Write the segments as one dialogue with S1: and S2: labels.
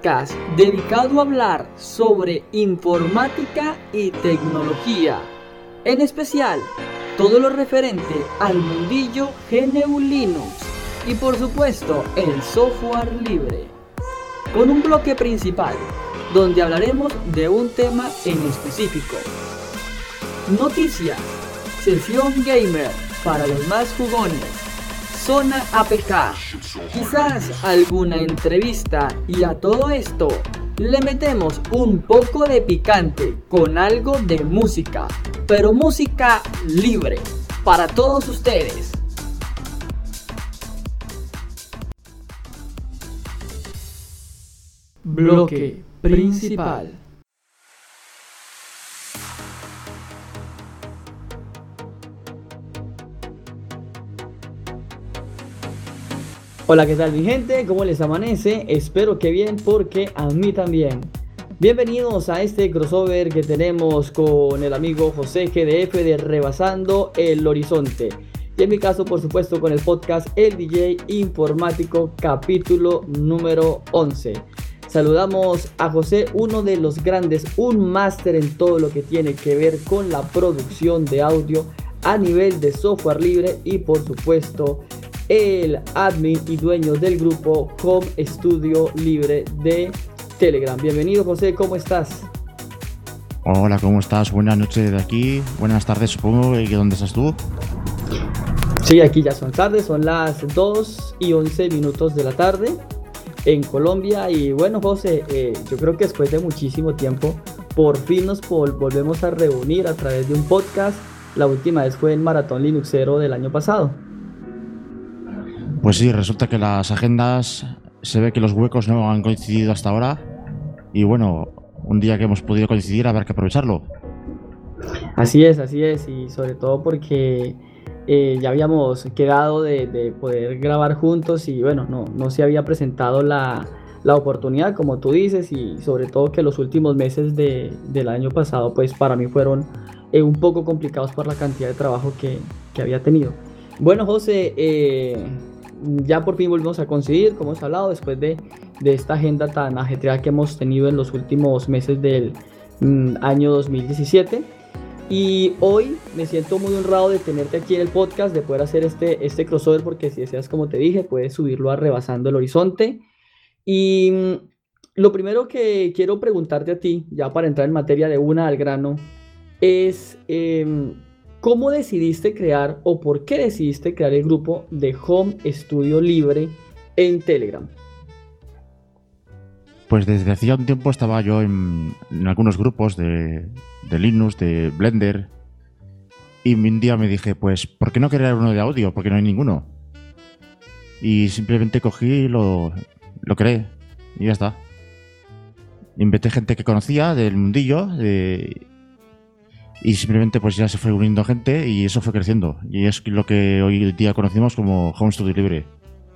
S1: podcast dedicado a hablar sobre informática y tecnología, en especial todo lo referente al mundillo GNU Linux y por supuesto el software libre, con un bloque principal donde hablaremos de un tema en específico. Noticias, sesión gamer para los más jugones, zona APK, quizás alguna entrevista y a todo esto le metemos un poco de picante con algo de música, pero música libre para todos ustedes. Bloque principal. Hola, ¿qué tal mi gente? ¿Cómo les amanece? Espero que bien, porque a mí también. Bienvenidos a este crossover que tenemos con el amigo José GDF de Rebasando el Horizonte. Y en mi caso, por supuesto, con el podcast El DJ Informático, capítulo número 11. Saludamos a José, uno de los grandes, un máster en todo lo que tiene que ver con la producción de audio a nivel de software libre y por supuesto el admin y dueño del grupo Home Studio Libre de Telegram. Bienvenido, José, ¿cómo estás?
S2: Hola, ¿cómo estás? Buenas noches de aquí, buenas tardes supongo. ¿Y dónde estás tú?
S1: Sí, aquí ya son tardes, son las 2:11 de la tarde en Colombia. Y bueno, José, yo creo que después de muchísimo tiempo por fin nos volvemos a reunir a través de un podcast. La última vez fue el Maratón Linuxero del año pasado.
S2: Pues sí, resulta que las agendas, se ve que los huecos no han coincidido hasta ahora. Y bueno, un día que hemos podido coincidir, habrá que aprovecharlo.
S1: Así es, y sobre todo porque ya habíamos quedado de poder grabar juntos y bueno, no se había presentado la oportunidad, como tú dices, y sobre todo que los últimos meses del año pasado, pues para mí fueron un poco complicados por la cantidad de trabajo que había tenido. Bueno, José, ya por fin volvimos a coincidir, como hemos hablado, después de esta agenda tan ajetreada que hemos tenido en los últimos meses del año 2017. Y hoy me siento muy honrado de tenerte aquí en el podcast, de poder hacer este crossover, porque si deseas, como te dije, puedes subirlo a Rebasando el Horizonte. Y lo primero que quiero preguntarte a ti, ya para entrar en materia de una al grano, es ¿cómo decidiste crear o por qué decidiste crear el grupo de Home Studio Libre en Telegram?
S2: Pues desde hacía un tiempo estaba yo en algunos grupos de Linux, de Blender, y un día me dije, pues, ¿por qué no crear uno de audio? Porque no hay ninguno. Y simplemente cogí y lo creé, y ya está. Inventé gente que conocía del mundillo, y simplemente pues ya se fue uniendo gente y eso fue creciendo. Y es lo que hoy día conocemos como Home Studio Libre.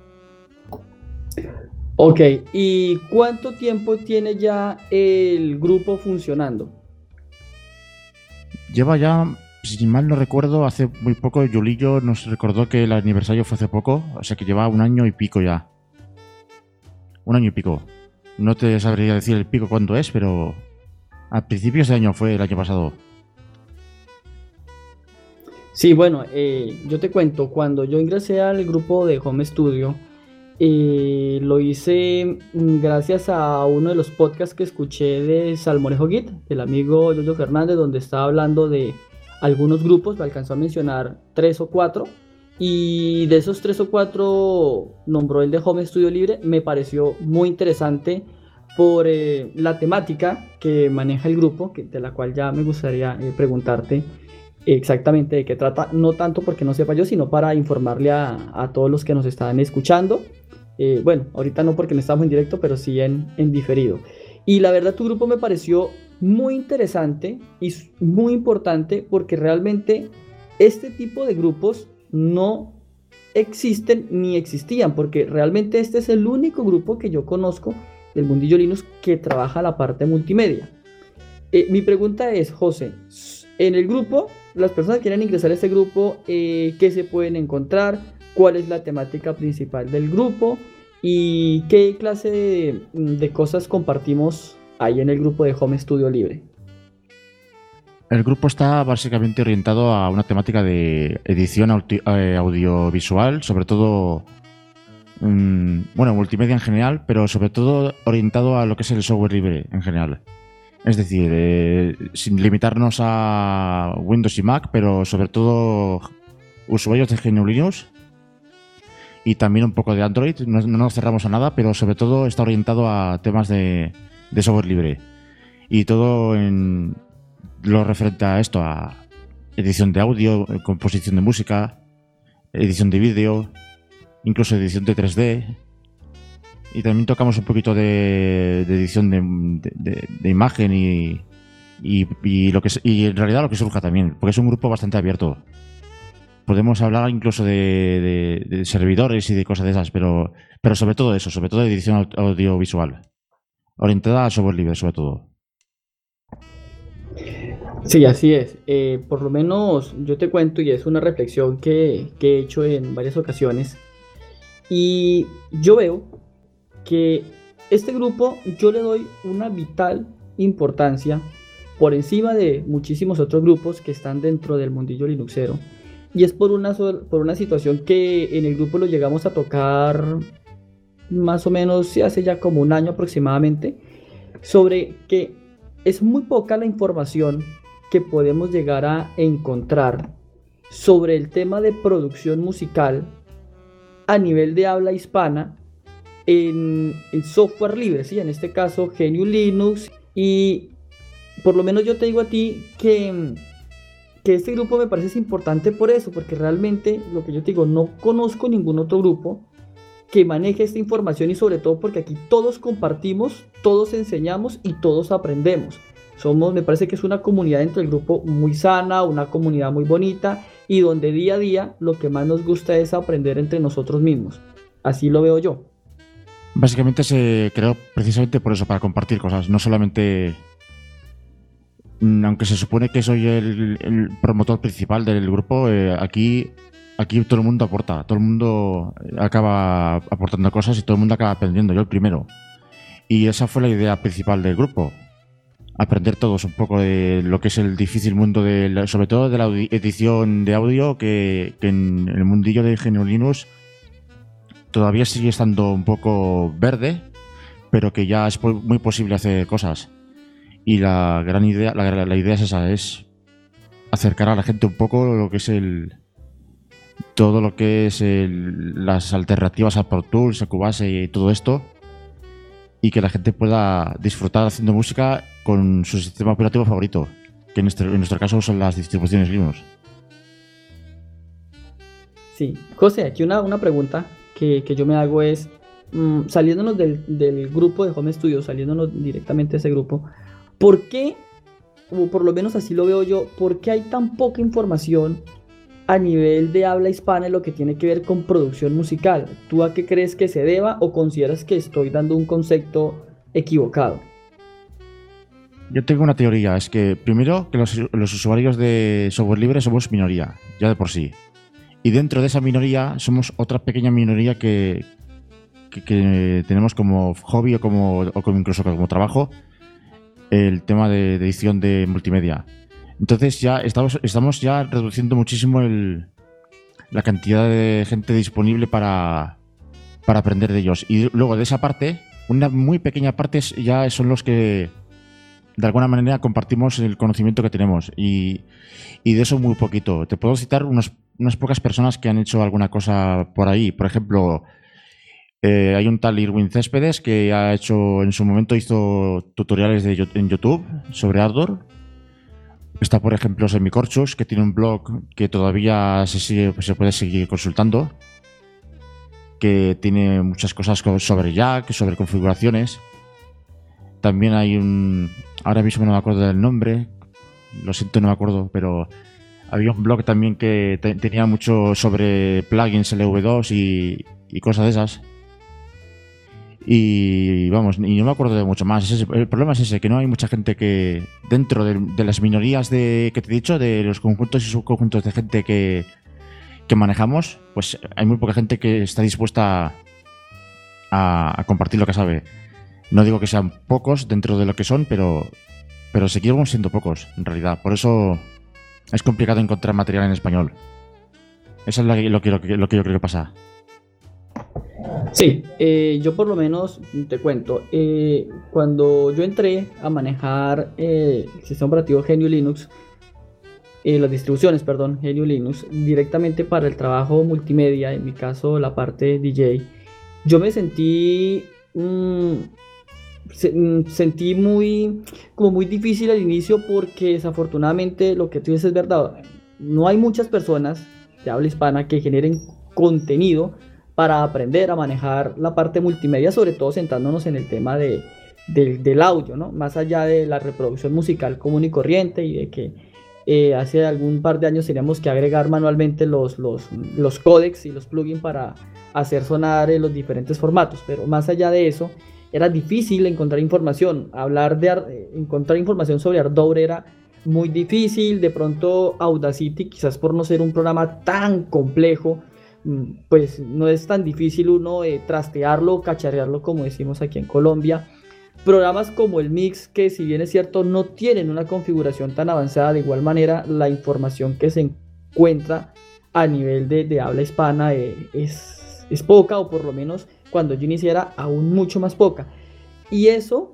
S1: Ok, ¿y cuánto tiempo tiene ya el grupo funcionando?
S2: Lleva ya, si mal no recuerdo, hace muy poco Yulillo nos recordó que el aniversario fue hace poco, o sea que lleva 1 año y pico ya. 1 año y pico. No te sabría decir el pico cuánto es, pero a principios de año fue el año pasado.
S1: Sí, bueno, yo te cuento, cuando yo ingresé al grupo de Home Studio, lo hice gracias a uno de los podcasts que escuché de Salmorejo Git, del amigo Yoyo Fernández, donde estaba hablando de algunos grupos, me alcanzó a mencionar 3 o 4, y de esos 3 o 4 nombró el de Home Studio Libre. Me pareció muy interesante por la temática que maneja el grupo, de la cual ya me gustaría preguntarte exactamente de qué trata, no tanto porque no sepa yo, sino para informarle a todos los que nos están escuchando. Bueno, ahorita no porque no estamos en directo, pero sí en diferido. Y la verdad, tu grupo me pareció muy interesante y muy importante, porque realmente este tipo de grupos no existen ni existían, porque realmente este es el único grupo que yo conozco del mundillo Linux que trabaja la parte multimedia. Mi pregunta es, José, en el grupo, las personas que quieren ingresar a este grupo, ¿qué se pueden encontrar? ¿Cuál es la temática principal del grupo? ¿Y qué clase de cosas compartimos ahí en el grupo de Home Studio Libre?
S2: El grupo está básicamente orientado a una temática de edición audiovisual, sobre todo, bueno, multimedia en general, pero sobre todo orientado a lo que es el software libre en general. Es decir, sin limitarnos a Windows y Mac, pero sobre todo usuarios de GNU Linux y también un poco de Android. No nos cerramos a nada, pero sobre todo está orientado a temas de software libre. Y todo en lo referente a esto, a edición de audio, composición de música, edición de vídeo, incluso edición de 3D. Y también tocamos un poquito de edición de imagen y en realidad lo que surja también, porque es un grupo bastante abierto. Podemos hablar incluso de servidores y de cosas de esas, pero sobre todo eso, sobre todo de edición audiovisual, orientada a software libre, sobre todo.
S1: Sí, así es. Por lo menos yo te cuento y es una reflexión que he hecho en varias ocasiones. Y yo veo que este grupo yo le doy una vital importancia por encima de muchísimos otros grupos que están dentro del mundillo linuxero. Y es por una situación que en el grupo lo llegamos a tocar más o menos hace ya como un año aproximadamente, sobre que es muy poca la información que podemos llegar a encontrar sobre el tema de producción musical a nivel de habla hispana en software libre, ¿sí? En este caso GNU Linux. Y por lo menos yo te digo a ti que este grupo me parece importante por eso, porque realmente lo que yo te digo, no conozco ningún otro grupo que maneje esta información y sobre todo porque aquí todos compartimos, todos enseñamos y todos aprendemos. Me parece que es una comunidad dentro del grupo muy sana, una comunidad muy bonita y donde día a día lo que más nos gusta es aprender entre nosotros mismos. Así lo veo yo.
S2: Básicamente se creó precisamente por eso, para compartir cosas, no solamente, aunque se supone que soy el promotor principal del grupo, aquí todo el mundo aporta, todo el mundo acaba aportando cosas y todo el mundo acaba aprendiendo, yo el primero. Y esa fue la idea principal del grupo, aprender todos un poco de lo que es el difícil mundo, sobre todo de la edición de audio, que en el mundillo de GNU Linux todavía sigue estando un poco verde, pero que ya es muy posible hacer cosas. Y la gran idea, la idea es esa, es acercar a la gente un poco lo que es todo lo que es las alternativas a Pro Tools, a Cubase y todo esto, y que la gente pueda disfrutar haciendo música con su sistema operativo favorito, que en nuestro caso son las distribuciones Linux.
S1: Sí, José, aquí una pregunta que yo me hago es, saliéndonos del grupo de Home Studio, saliéndonos directamente de ese grupo, ¿por qué, o por lo menos así lo veo yo, por qué hay tan poca información a nivel de habla hispana en lo que tiene que ver con producción musical? ¿Tú a qué crees que se deba o consideras que estoy dando un concepto equivocado?
S2: Yo tengo una teoría, es que primero que los usuarios de software libre somos minoría, ya de por sí. Y dentro de esa minoría somos otra pequeña minoría que tenemos como hobby o como incluso como trabajo el tema de edición de multimedia. Entonces ya estamos ya reduciendo muchísimo la cantidad de gente disponible para aprender de ellos. Y luego de esa parte, una muy pequeña parte ya son los que de alguna manera compartimos el conocimiento que tenemos. Y de eso muy poquito. Te puedo citar unas pocas personas que han hecho alguna cosa por ahí. Por ejemplo, hay un tal Irwin Céspedes que ha hecho, en su momento hizo tutoriales en YouTube sobre Ardor. Está, por ejemplo, Semicorchos, que tiene un blog que todavía se puede seguir consultando, que tiene muchas cosas sobre Jack, sobre configuraciones. También hay ahora mismo no me acuerdo del nombre, lo siento, no me acuerdo, pero había un blog también que tenía mucho sobre plugins LV2 y cosas de esas. Y vamos, y no me acuerdo de mucho más. El problema es ese, que no hay mucha gente que dentro de las minorías que te he dicho, de los conjuntos y subconjuntos de gente que manejamos, pues hay muy poca gente que está dispuesta a compartir lo que sabe. No digo que sean pocos dentro de lo que son, pero seguimos siendo pocos, en realidad. Por eso es complicado encontrar material en español. Eso es lo que yo creo que pasa.
S1: Sí, yo por lo menos te cuento, cuando yo entré a manejar el sistema operativo GNU Linux, las distribuciones, perdón, GNU Linux, directamente para el trabajo multimedia, en mi caso la parte DJ, yo me sentí, sentí como muy difícil al inicio porque desafortunadamente lo que tú dices es verdad, no hay muchas personas de habla hispana que generen contenido para aprender a manejar la parte multimedia, sobre todo sentándonos en el tema del audio, ¿no? Más allá de la reproducción musical común y corriente y de que hace algún par de años teníamos que agregar manualmente los códecs y los plugins para hacer sonar los diferentes formatos, pero más allá de eso, era difícil encontrar información. Encontrar información sobre Ardour era muy difícil. De pronto, Audacity, quizás por no ser un programa tan complejo, pues no es tan difícil uno trastearlo, cacharrearlo, como decimos aquí en Colombia. Programas como el Mix, que si bien es cierto no tienen una configuración tan avanzada, de igual manera la información que se encuentra a nivel de habla hispana es poca, o por lo menos cuando yo iniciara aún mucho más poca. Y eso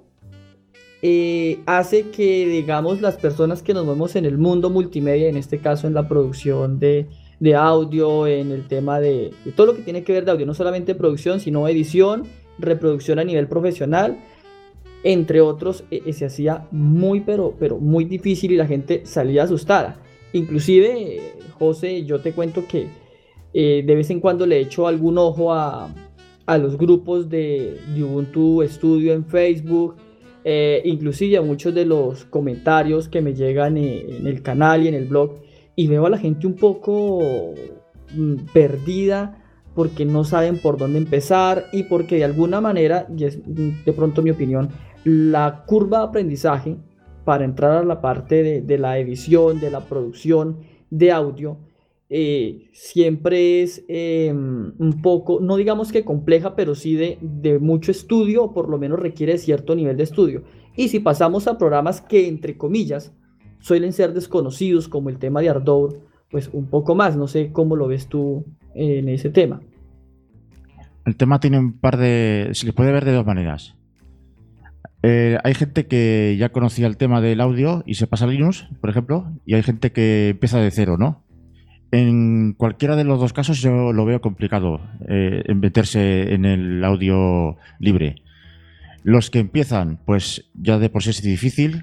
S1: hace que, digamos, las personas que nos movemos en el mundo multimedia, en este caso en la producción de audio, en el tema de todo lo que tiene que ver de audio, no solamente producción, sino edición, reproducción a nivel profesional, entre otros, se hacía muy, pero muy difícil y la gente salía asustada. Inclusive, José, yo te cuento que de vez en cuando le echo algún ojo a los grupos de Ubuntu Studio en Facebook, inclusive a muchos de los comentarios que me llegan en el canal y en el blog, y veo a la gente un poco perdida porque no saben por dónde empezar y porque de alguna manera, y es de pronto mi opinión, la curva de aprendizaje para entrar a la parte de la edición, de la producción de audio, siempre es un poco, no digamos que compleja, pero sí de mucho estudio, o por lo menos requiere cierto nivel de estudio. Y si pasamos a programas que, entre comillas, suelen ser desconocidos, como el tema de Ardour, pues un poco más. No sé cómo lo ves tú en ese tema.
S2: El tema tiene un par de... Se le puede ver de dos maneras. Hay gente que ya conocía el tema del audio y se pasa a Linux, por ejemplo, y hay gente que empieza de cero, ¿no? En cualquiera de los dos casos yo lo veo complicado, meterse en el audio libre. Los que empiezan, pues ya de por sí es difícil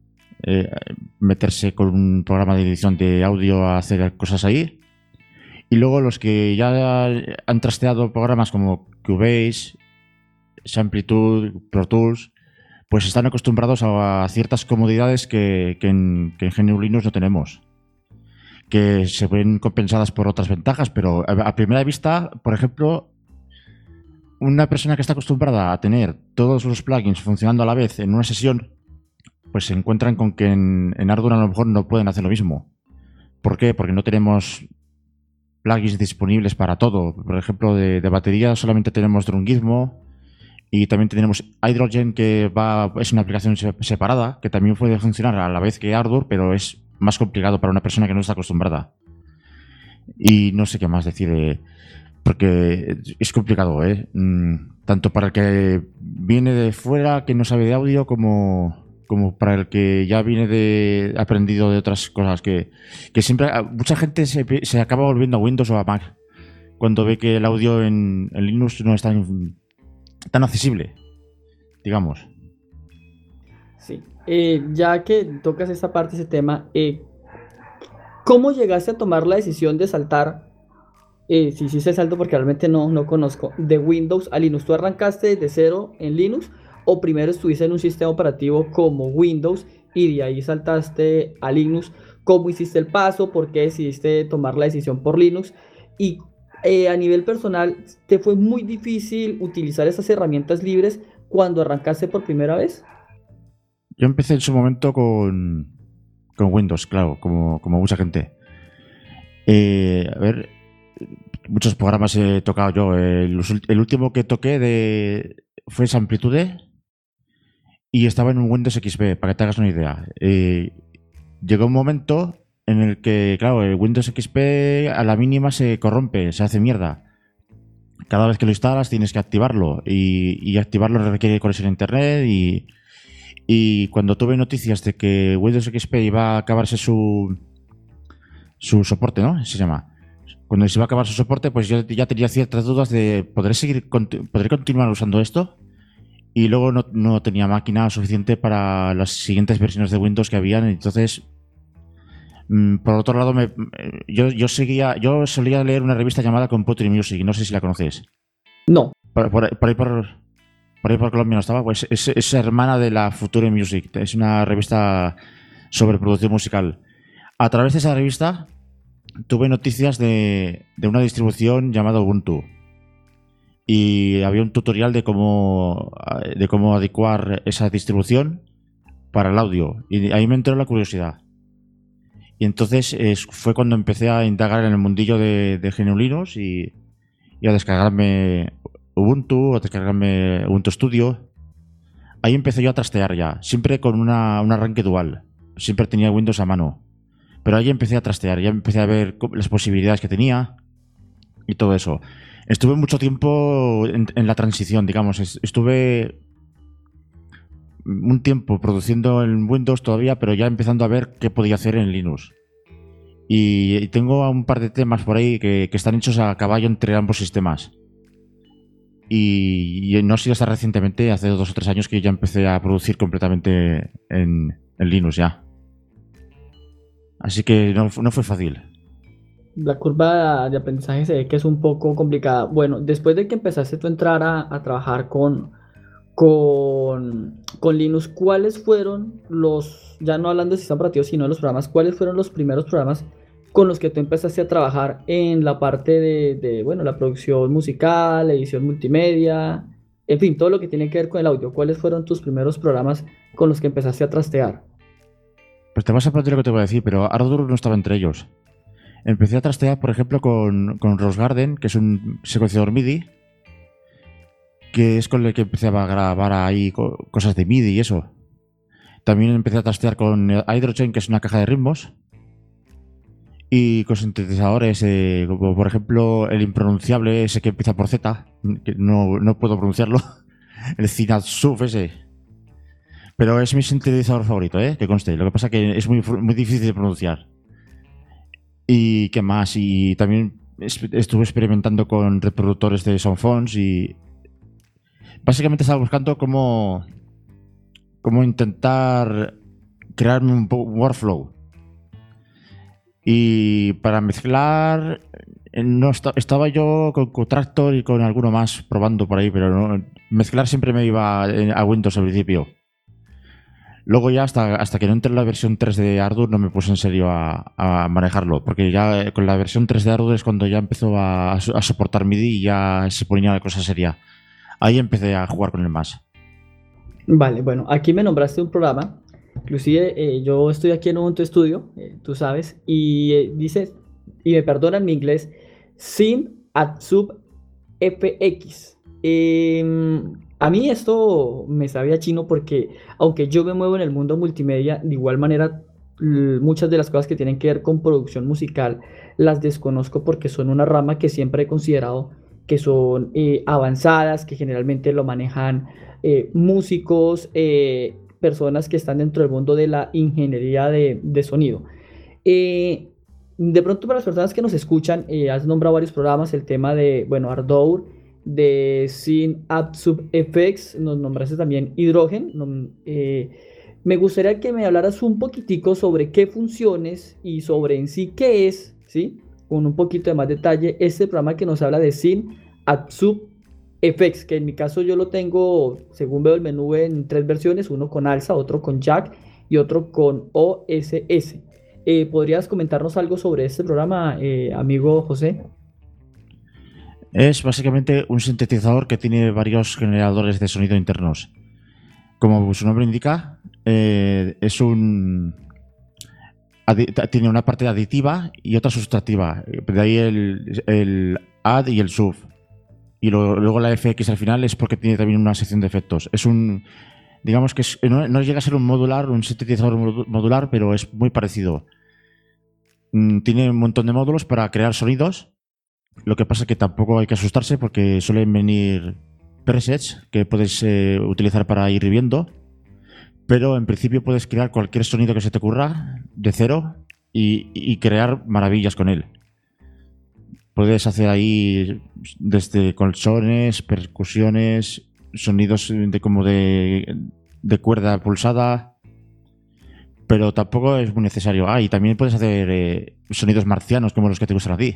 S2: meterse con un programa de edición de audio a hacer cosas ahí. Y luego los que ya han trasteado programas como Cubase, Samplitude, Pro Tools, pues están acostumbrados a ciertas comodidades que en GNU Linux no tenemos, que se ven compensadas por otras ventajas, pero a primera vista, por ejemplo, una persona que está acostumbrada a tener todos los plugins funcionando a la vez en una sesión, pues se encuentran con que en Ardour a lo mejor no pueden hacer lo mismo. ¿Por qué? Porque no tenemos plugins disponibles para todo. Por ejemplo, de batería solamente tenemos Drum Gizmo y también tenemos Hydrogen, que es una aplicación separada, que también puede funcionar a la vez que Ardour, pero es más complicado para una persona que no está acostumbrada. Y no sé qué más decir, porque es complicado, tanto para el que viene de fuera, que no sabe de audio, como para el que ya viene aprendido de otras cosas, que siempre mucha gente se acaba volviendo a Windows o a Mac cuando ve que el audio en Linux no es tan accesible, digamos.
S1: Sí, ya que tocas esa parte, ese tema, ¿cómo llegaste a tomar la decisión de saltar? Si hiciste salto, porque realmente no conozco, de Windows a Linux. ¿Tú arrancaste desde cero en Linux o primero estuviste en un sistema operativo como Windows y de ahí saltaste a Linux? ¿Cómo hiciste el paso? ¿Por qué decidiste tomar la decisión por Linux? Y a nivel personal, ¿te fue muy difícil utilizar esas herramientas libres cuando arrancaste por primera vez?
S2: Yo empecé en su momento con Windows, claro, como mucha gente. A ver, muchos programas he tocado yo. El último que fue Amplitude y estaba en un Windows XP, para que te hagas una idea. Llegó un momento en el que, claro, el Windows XP a la mínima se corrompe, se hace mierda. Cada vez que lo instalas tienes que activarlo y activarlo requiere conexión a internet y cuando tuve noticias de que Windows XP iba a acabarse su soporte, ¿no? Se llama. Cuando se iba a acabar su soporte, pues yo ya tenía ciertas dudas de ¿podré continuar usando esto? Y luego no tenía máquina suficiente para las siguientes versiones de Windows que habían. Entonces, por otro lado, yo solía leer una revista llamada Computer Music, no sé si la conoces.
S1: No.
S2: Por ahí por Colombia no estaba, pues es hermana de la Future Music, es una revista sobre producción musical. A través de esa revista tuve noticias de una distribución llamada Ubuntu. Y había un tutorial de cómo adecuar esa distribución para el audio. Y ahí me entró la curiosidad. Y entonces fue cuando empecé a indagar en el mundillo de GNU Linux y a descargarme Ubuntu, a descargarme Ubuntu Studio. Ahí empecé yo a trastear ya, siempre con un arranque dual. Siempre tenía Windows a mano. Pero ahí empecé a trastear, ya empecé a ver las posibilidades que tenía y todo eso. Estuve mucho tiempo en la transición, digamos. Estuve un tiempo produciendo en Windows todavía, pero ya empezando a ver qué podía hacer en Linux. Y tengo un par de temas por ahí que están hechos a caballo entre ambos sistemas. Y no ha sido hasta recientemente, hace 2 o 3 años, que ya empecé a producir completamente en Linux ya. Así que no fue fácil.
S1: La curva de aprendizaje se ve que es un poco complicada. Bueno, después de que empezaste tú a entrar a trabajar con Linux, ¿cuáles fueron ya no hablando de sistema operativo, sino de los programas, cuáles fueron los primeros programas con los que tú empezaste a trabajar en la parte bueno, la producción musical, edición multimedia, en fin, todo lo que tiene que ver con el audio? ¿Cuáles fueron tus primeros programas con los que empezaste a trastear?
S2: Pues te vas a sorprender lo que te voy a decir, pero Ardour no estaba entre ellos. Empecé a trastear, por ejemplo, con Rose Garden, que es un secuenciador MIDI, que es con el que empecé a grabar ahí cosas de MIDI y eso. También empecé a trastear con Hydrogen, que es una caja de ritmos, y con sintetizadores, como por ejemplo el impronunciable ese que empieza por Z, que no puedo pronunciarlo, el Cinatsuf ese. Pero es mi sintetizador favorito, que conste. Lo que pasa es que es muy difícil de pronunciar. ¿Y qué más? Y también estuve experimentando con reproductores de soundphones y básicamente estaba buscando cómo intentar crearme un workflow. Y para mezclar estaba yo con Contractor y con alguno más probando por ahí, pero mezclar siempre me iba a Windows al principio. Luego ya hasta que no entré en la versión 3 de Ardour no me puse en serio a manejarlo, porque ya con la versión 3 de Ardour es cuando ya empezó a soportar MIDI y ya se ponía la cosa seria. Ahí empecé a jugar con el más.
S1: Vale, bueno, aquí me nombraste un programa, inclusive yo estoy aquí en Ubuntu Studio, tú sabes, y dice, y me perdonan mi inglés, Synadsub FX. A mí esto me sabía chino porque, aunque yo me muevo en el mundo multimedia, de igual manera muchas de las cosas que tienen que ver con producción musical las desconozco porque son una rama que siempre he considerado que son avanzadas, que generalmente lo manejan músicos, personas que están dentro del mundo de la ingeniería de sonido. Eh, de pronto, para las personas que nos escuchan, has nombrado varios programas, el tema de, bueno, Ardour, de Synadsub FX, nos nombraste también Hydrogen. Me gustaría que me hablaras un poquitico sobre qué funciones y sobre en sí qué es, ¿sí? Con un poquito de más detalle, este programa que nos habla de Synadsub FX, que en mi caso yo lo tengo, según veo el menú, en 3 versiones, uno con alza, otro con jack y otro con OSS. ¿Podrías comentarnos algo sobre este programa, amigo José?
S2: Es básicamente un sintetizador que tiene varios generadores de sonido internos. Como su nombre indica, tiene una parte aditiva y otra sustractiva. De ahí el add y el sub. Y luego la FX al final es porque tiene también una sección de efectos. Es un... Digamos que no llega a ser un sintetizador modular, pero es muy parecido. Tiene un montón de módulos para crear sonidos. Lo que pasa es que tampoco hay que asustarse porque suelen venir presets que puedes utilizar para ir viendo. Pero en principio puedes crear cualquier sonido que se te ocurra de cero y crear maravillas con él. Puedes hacer ahí desde colchones, percusiones, sonidos como de cuerda pulsada, pero tampoco es muy necesario. Y también puedes hacer sonidos marcianos como los que te gustan a ti.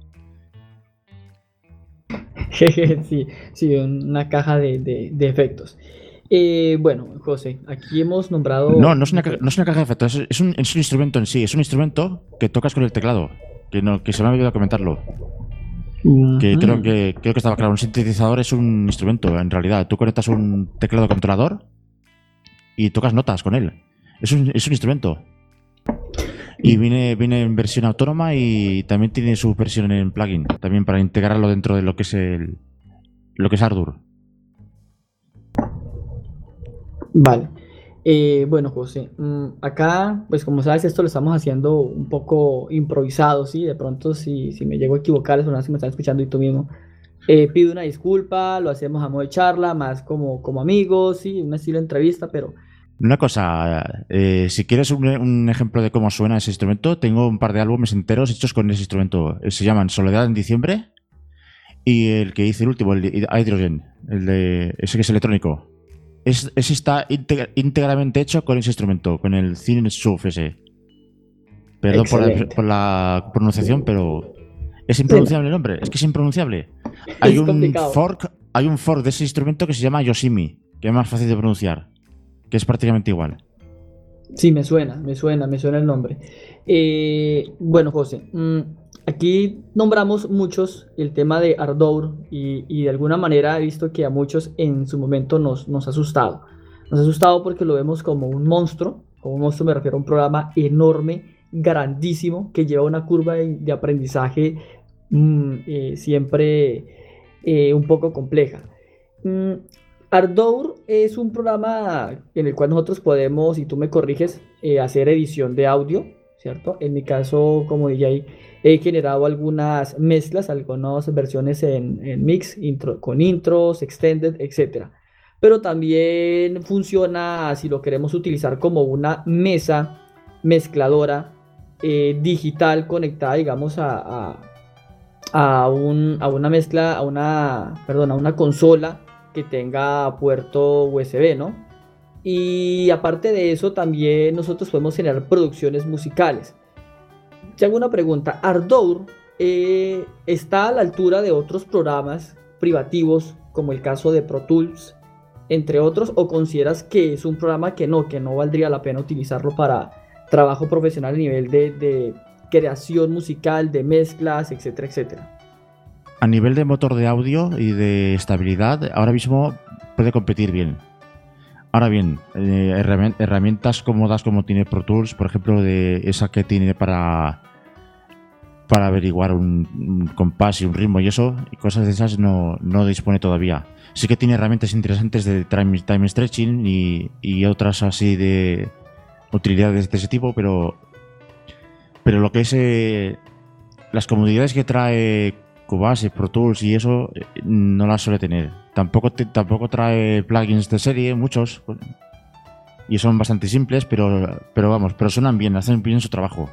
S1: Sí, una caja de efectos. Bueno, José, aquí hemos nombrado...
S2: No es una caja de efectos, es un instrumento en sí. Es un instrumento que tocas con el teclado. Que se me ha olvidado comentarlo. Que creo que estaba claro. Un sintetizador es un instrumento, en realidad. Tú conectas un teclado controlador y tocas notas con él. Es un instrumento. Y viene en versión autónoma y también tiene su versión en plugin. También para integrarlo dentro de lo que es Ardour.
S1: Vale. Bueno, José, acá, pues como sabes, esto lo estamos haciendo un poco improvisado, ¿sí? De pronto, si me llego a equivocar, las personas que me están escuchando y tú mismo, pido una disculpa, lo hacemos a modo de charla, más como amigos, ¿sí? Un estilo de entrevista, pero...
S2: Una cosa, si quieres un ejemplo de cómo suena ese instrumento, tengo un par de álbumes enteros hechos con ese instrumento. Se llaman Soledad en diciembre y el que hice el último, el de Hydrogen, ese que es electrónico. Ese está íntegramente hecho con ese instrumento, con el Thin Sub ese. Perdón por la pronunciación, pero es impronunciable el nombre. Es que es impronunciable. Hay un fork de ese instrumento que se llama Yoshimi, que es más fácil de pronunciar, que es prácticamente igual.
S1: Sí, me suena el nombre. Bueno, José, aquí nombramos muchos el tema de Ardour y de alguna manera he visto que a muchos en su momento nos ha asustado. Nos ha asustado porque lo vemos como un monstruo. Como un monstruo me refiero a un programa enorme, grandísimo, que lleva una curva de aprendizaje siempre un poco compleja. Ardour es un programa en el cual nosotros podemos, y tú me corriges, hacer edición de audio, ¿cierto? En mi caso, como DJ, he generado algunas mezclas, algunas versiones en mix, con intros, extended, etcétera. Pero también funciona si lo queremos utilizar como una mesa mezcladora digital conectada, digamos, a una mezcla, a una consola que tenga puerto USB, ¿no? Y aparte de eso, también nosotros podemos generar producciones musicales. Te hago una pregunta. ¿Ardour está a la altura de otros programas privativos, como el caso de Pro Tools, entre otros, o consideras que es un programa que no valdría la pena utilizarlo para trabajo profesional a nivel de creación musical, de mezclas, etcétera, etcétera?
S2: A nivel de motor de audio y de estabilidad, ahora mismo puede competir bien. Ahora bien, herramientas cómodas como tiene Pro Tools, por ejemplo, de esa que tiene para averiguar un compás y un ritmo y eso, y cosas de esas no dispone todavía. Sí que tiene herramientas interesantes de time stretching y otras así de utilidades de ese tipo, pero lo que es las comodidades que trae Cubase, Pro Tools y eso no las suele tener. Tampoco trae plugins de serie, muchos, y son bastante simples, pero suenan bien, hacen bien su trabajo.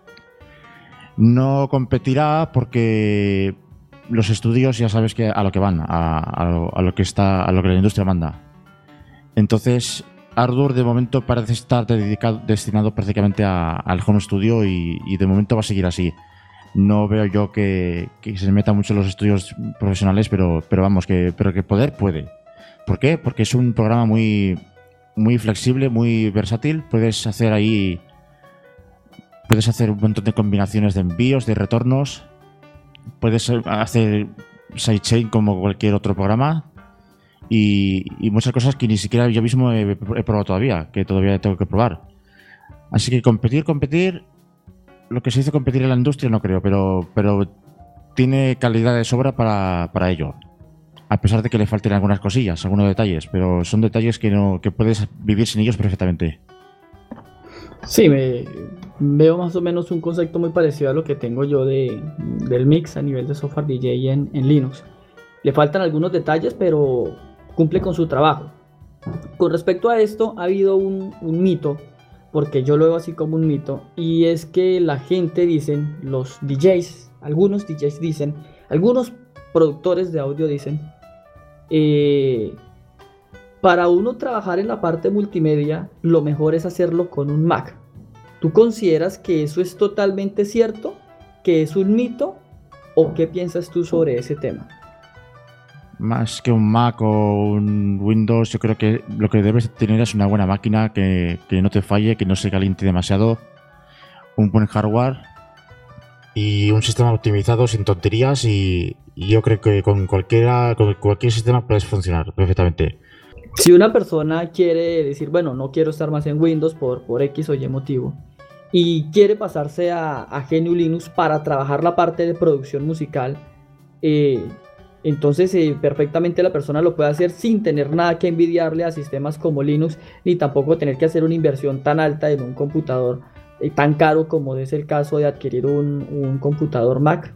S2: No competirá porque los estudios ya sabes que a lo que van, a lo que la industria manda. Entonces, Ardour de momento parece estar destinado prácticamente al home studio y de momento va a seguir así. No veo yo que se meta mucho en los estudios profesionales, pero que poder puede. ¿Por qué? Porque es un programa muy, muy flexible, muy versátil. Puedes hacer un montón de combinaciones de envíos, de retornos. Puedes hacer sidechain como cualquier otro programa. Y muchas cosas que ni siquiera yo mismo he probado todavía, que todavía tengo que probar. Así que competir, lo que se hizo competir en la industria no creo, pero tiene calidad de sobra para ello. A pesar de que le falten algunas cosillas, algunos detalles, pero son detalles que puedes vivir sin ellos perfectamente.
S1: Sí, veo más o menos un concepto muy parecido a lo que tengo yo del mix a nivel de software DJ en Linux. Le faltan algunos detalles, pero cumple con su trabajo. Con respecto a esto, ha habido un mito, porque yo lo veo así como un mito, y es que la gente dicen, los DJs, algunos DJs dicen, algunos productores de audio dicen, eh, para uno trabajar en la parte multimedia, lo mejor es hacerlo con un Mac. ¿Tú consideras que eso es totalmente cierto? ¿Que es un mito? ¿O qué piensas tú sobre ese tema?
S2: Más que un Mac o un Windows, yo creo que lo que debes tener es una buena máquina que no te falle, que no se caliente demasiado, un buen hardware y un sistema optimizado sin tonterías y yo creo que con cualquier sistema puedes funcionar perfectamente.
S1: Si una persona quiere decir, bueno, no quiero estar más en Windows por X o Y motivo, y quiere pasarse a GNU Linux para trabajar la parte de producción musical, eh, entonces perfectamente la persona lo puede hacer sin tener nada que envidiarle a sistemas como Linux, ni tampoco tener que hacer una inversión tan alta en un computador tan caro como es el caso de adquirir un computador Mac.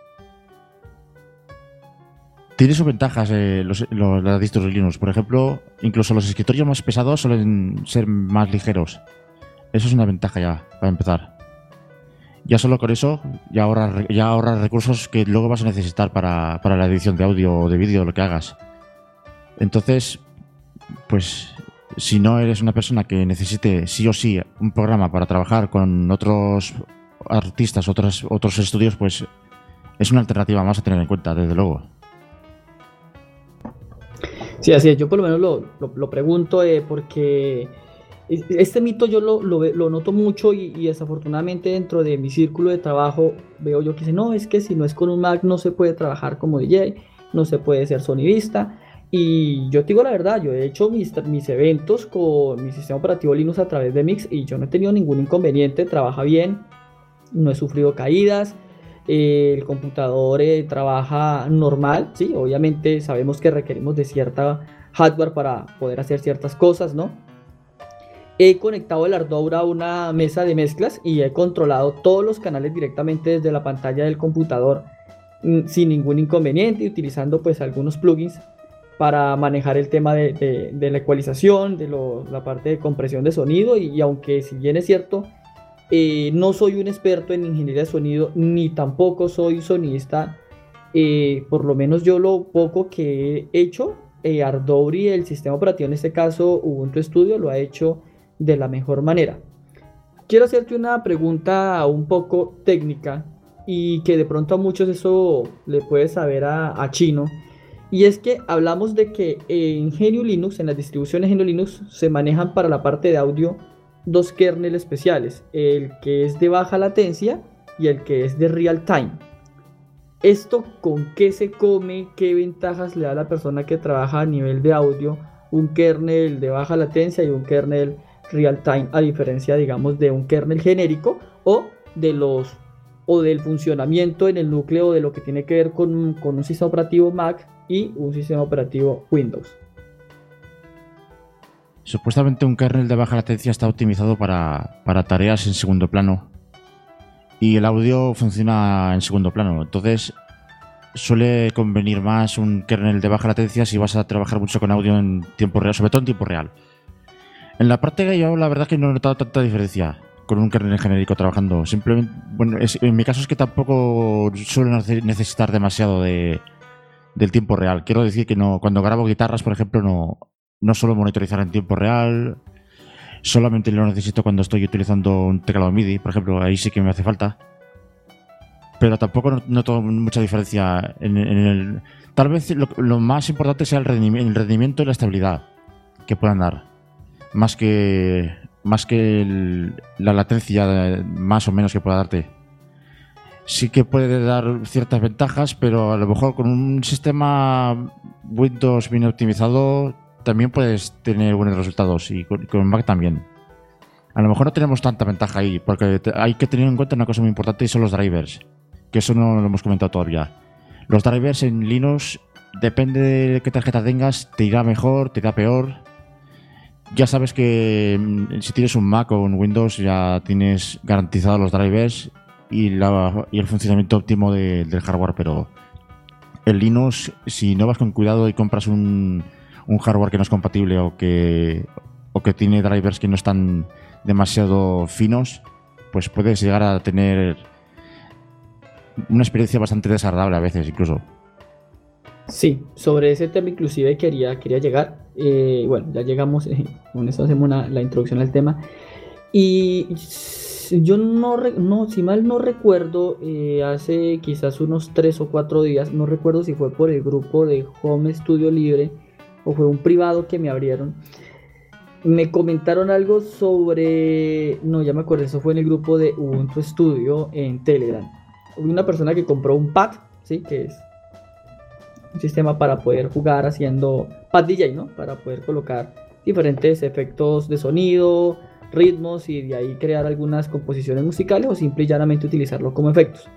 S2: Tiene sus ventajas las distros de Linux. Por ejemplo, incluso los escritorios más pesados suelen ser más ligeros. Eso es una ventaja ya, para empezar. Ya solo con eso ya ahorras recursos que luego vas a necesitar para la edición de audio o de vídeo, lo que hagas. Entonces, pues si no eres una persona que necesite sí o sí un programa para trabajar con otros artistas, otros estudios, pues es una alternativa más a tener en cuenta, desde luego.
S1: Sí, así es. Yo por lo menos lo pregunto porque este mito yo lo noto mucho y desafortunadamente dentro de mi círculo de trabajo veo yo que dice, no, es que si no es con un Mac no se puede trabajar como DJ, no se puede ser sonidista. Y yo te digo la verdad, yo he hecho mis eventos con mi sistema operativo Linux a través de Mix y yo no he tenido ningún inconveniente, trabaja bien, no he sufrido caídas. El computador trabaja normal, sí, obviamente sabemos que requerimos de cierta hardware para poder hacer ciertas cosas, ¿no? He conectado el Ardour a una mesa de mezclas y he controlado todos los canales directamente desde la pantalla del computador sin ningún inconveniente y utilizando pues algunos plugins para manejar el tema de la ecualización, la parte de compresión de sonido y aunque si bien es cierto, no soy un experto en ingeniería de sonido ni tampoco soy sonidista, por lo menos yo lo poco que he hecho, Ardour, el sistema operativo en este caso Ubuntu Studio, lo ha hecho de la mejor manera. Quiero hacerte una pregunta un poco técnica y que de pronto a muchos eso le puede saber a chino. Y es que hablamos de que en GNU Linux, en las distribuciones GNU Linux, se manejan para la parte de audio dos kernels especiales, el que es de baja latencia y el que es de real time. ¿Esto con qué se come? ¿Qué ventajas le da a la persona que trabaja a nivel de audio un kernel de baja latencia y un kernel real time, a diferencia, digamos, de un kernel genérico o del funcionamiento en el núcleo de lo que tiene que ver con un sistema operativo Mac y un sistema operativo Windows?
S2: Supuestamente un kernel de baja latencia está optimizado para tareas en segundo plano y el audio funciona en segundo plano. Entonces suele convenir más un kernel de baja latencia si vas a trabajar mucho con audio en tiempo real, sobre todo en tiempo real. En la práctica yo la verdad es que no he notado tanta diferencia con un kernel genérico trabajando. Simplemente, bueno, en mi caso es que tampoco suelo necesitar demasiado del tiempo real. Quiero decir que no, cuando grabo guitarras, por ejemplo, no suelo monitorizar en tiempo real. Solamente lo necesito cuando estoy utilizando un teclado MIDI, por ejemplo, ahí sí que me hace falta. Pero tampoco noto mucha diferencia tal vez lo más importante sea el rendimiento y la estabilidad que puedan dar. Más que la latencia más o menos que pueda darte. Sí que puede dar ciertas ventajas, pero a lo mejor con un sistema Windows bien optimizado también puedes tener buenos resultados y con Mac también. A lo mejor no tenemos tanta ventaja ahí, porque hay que tener en cuenta una cosa muy importante y son los drivers, que eso no lo hemos comentado todavía. Los drivers en Linux, depende de qué tarjeta tengas, te irá mejor, te irá peor. Ya sabes que si tienes un Mac o un Windows ya tienes garantizados los drivers y el funcionamiento óptimo del hardware, pero en Linux, si no vas con cuidado y compras un hardware que no es compatible o que tiene drivers que no están demasiado finos, pues puedes llegar a tener una experiencia bastante desagradable a veces incluso.
S1: Sí, sobre ese tema inclusive quería llegar. Bueno, ya llegamos, con eso hacemos la introducción al tema. Y yo si mal no recuerdo, hace quizás unos 3 o 4 días, no recuerdo si fue por el grupo de Home Studio Libre o fue un privado que me abrieron, me comentaron algo sobre, no, ya me acuerdo, eso fue en el grupo de Ubuntu Studio en Telegram. Hubo una persona que compró un pad, ¿sí? Que es un sistema para poder jugar haciendo pad DJ, ¿no? Para poder colocar diferentes efectos de sonido, ritmos y de ahí crear algunas composiciones musicales o simple y llanamente utilizarlo como efectos.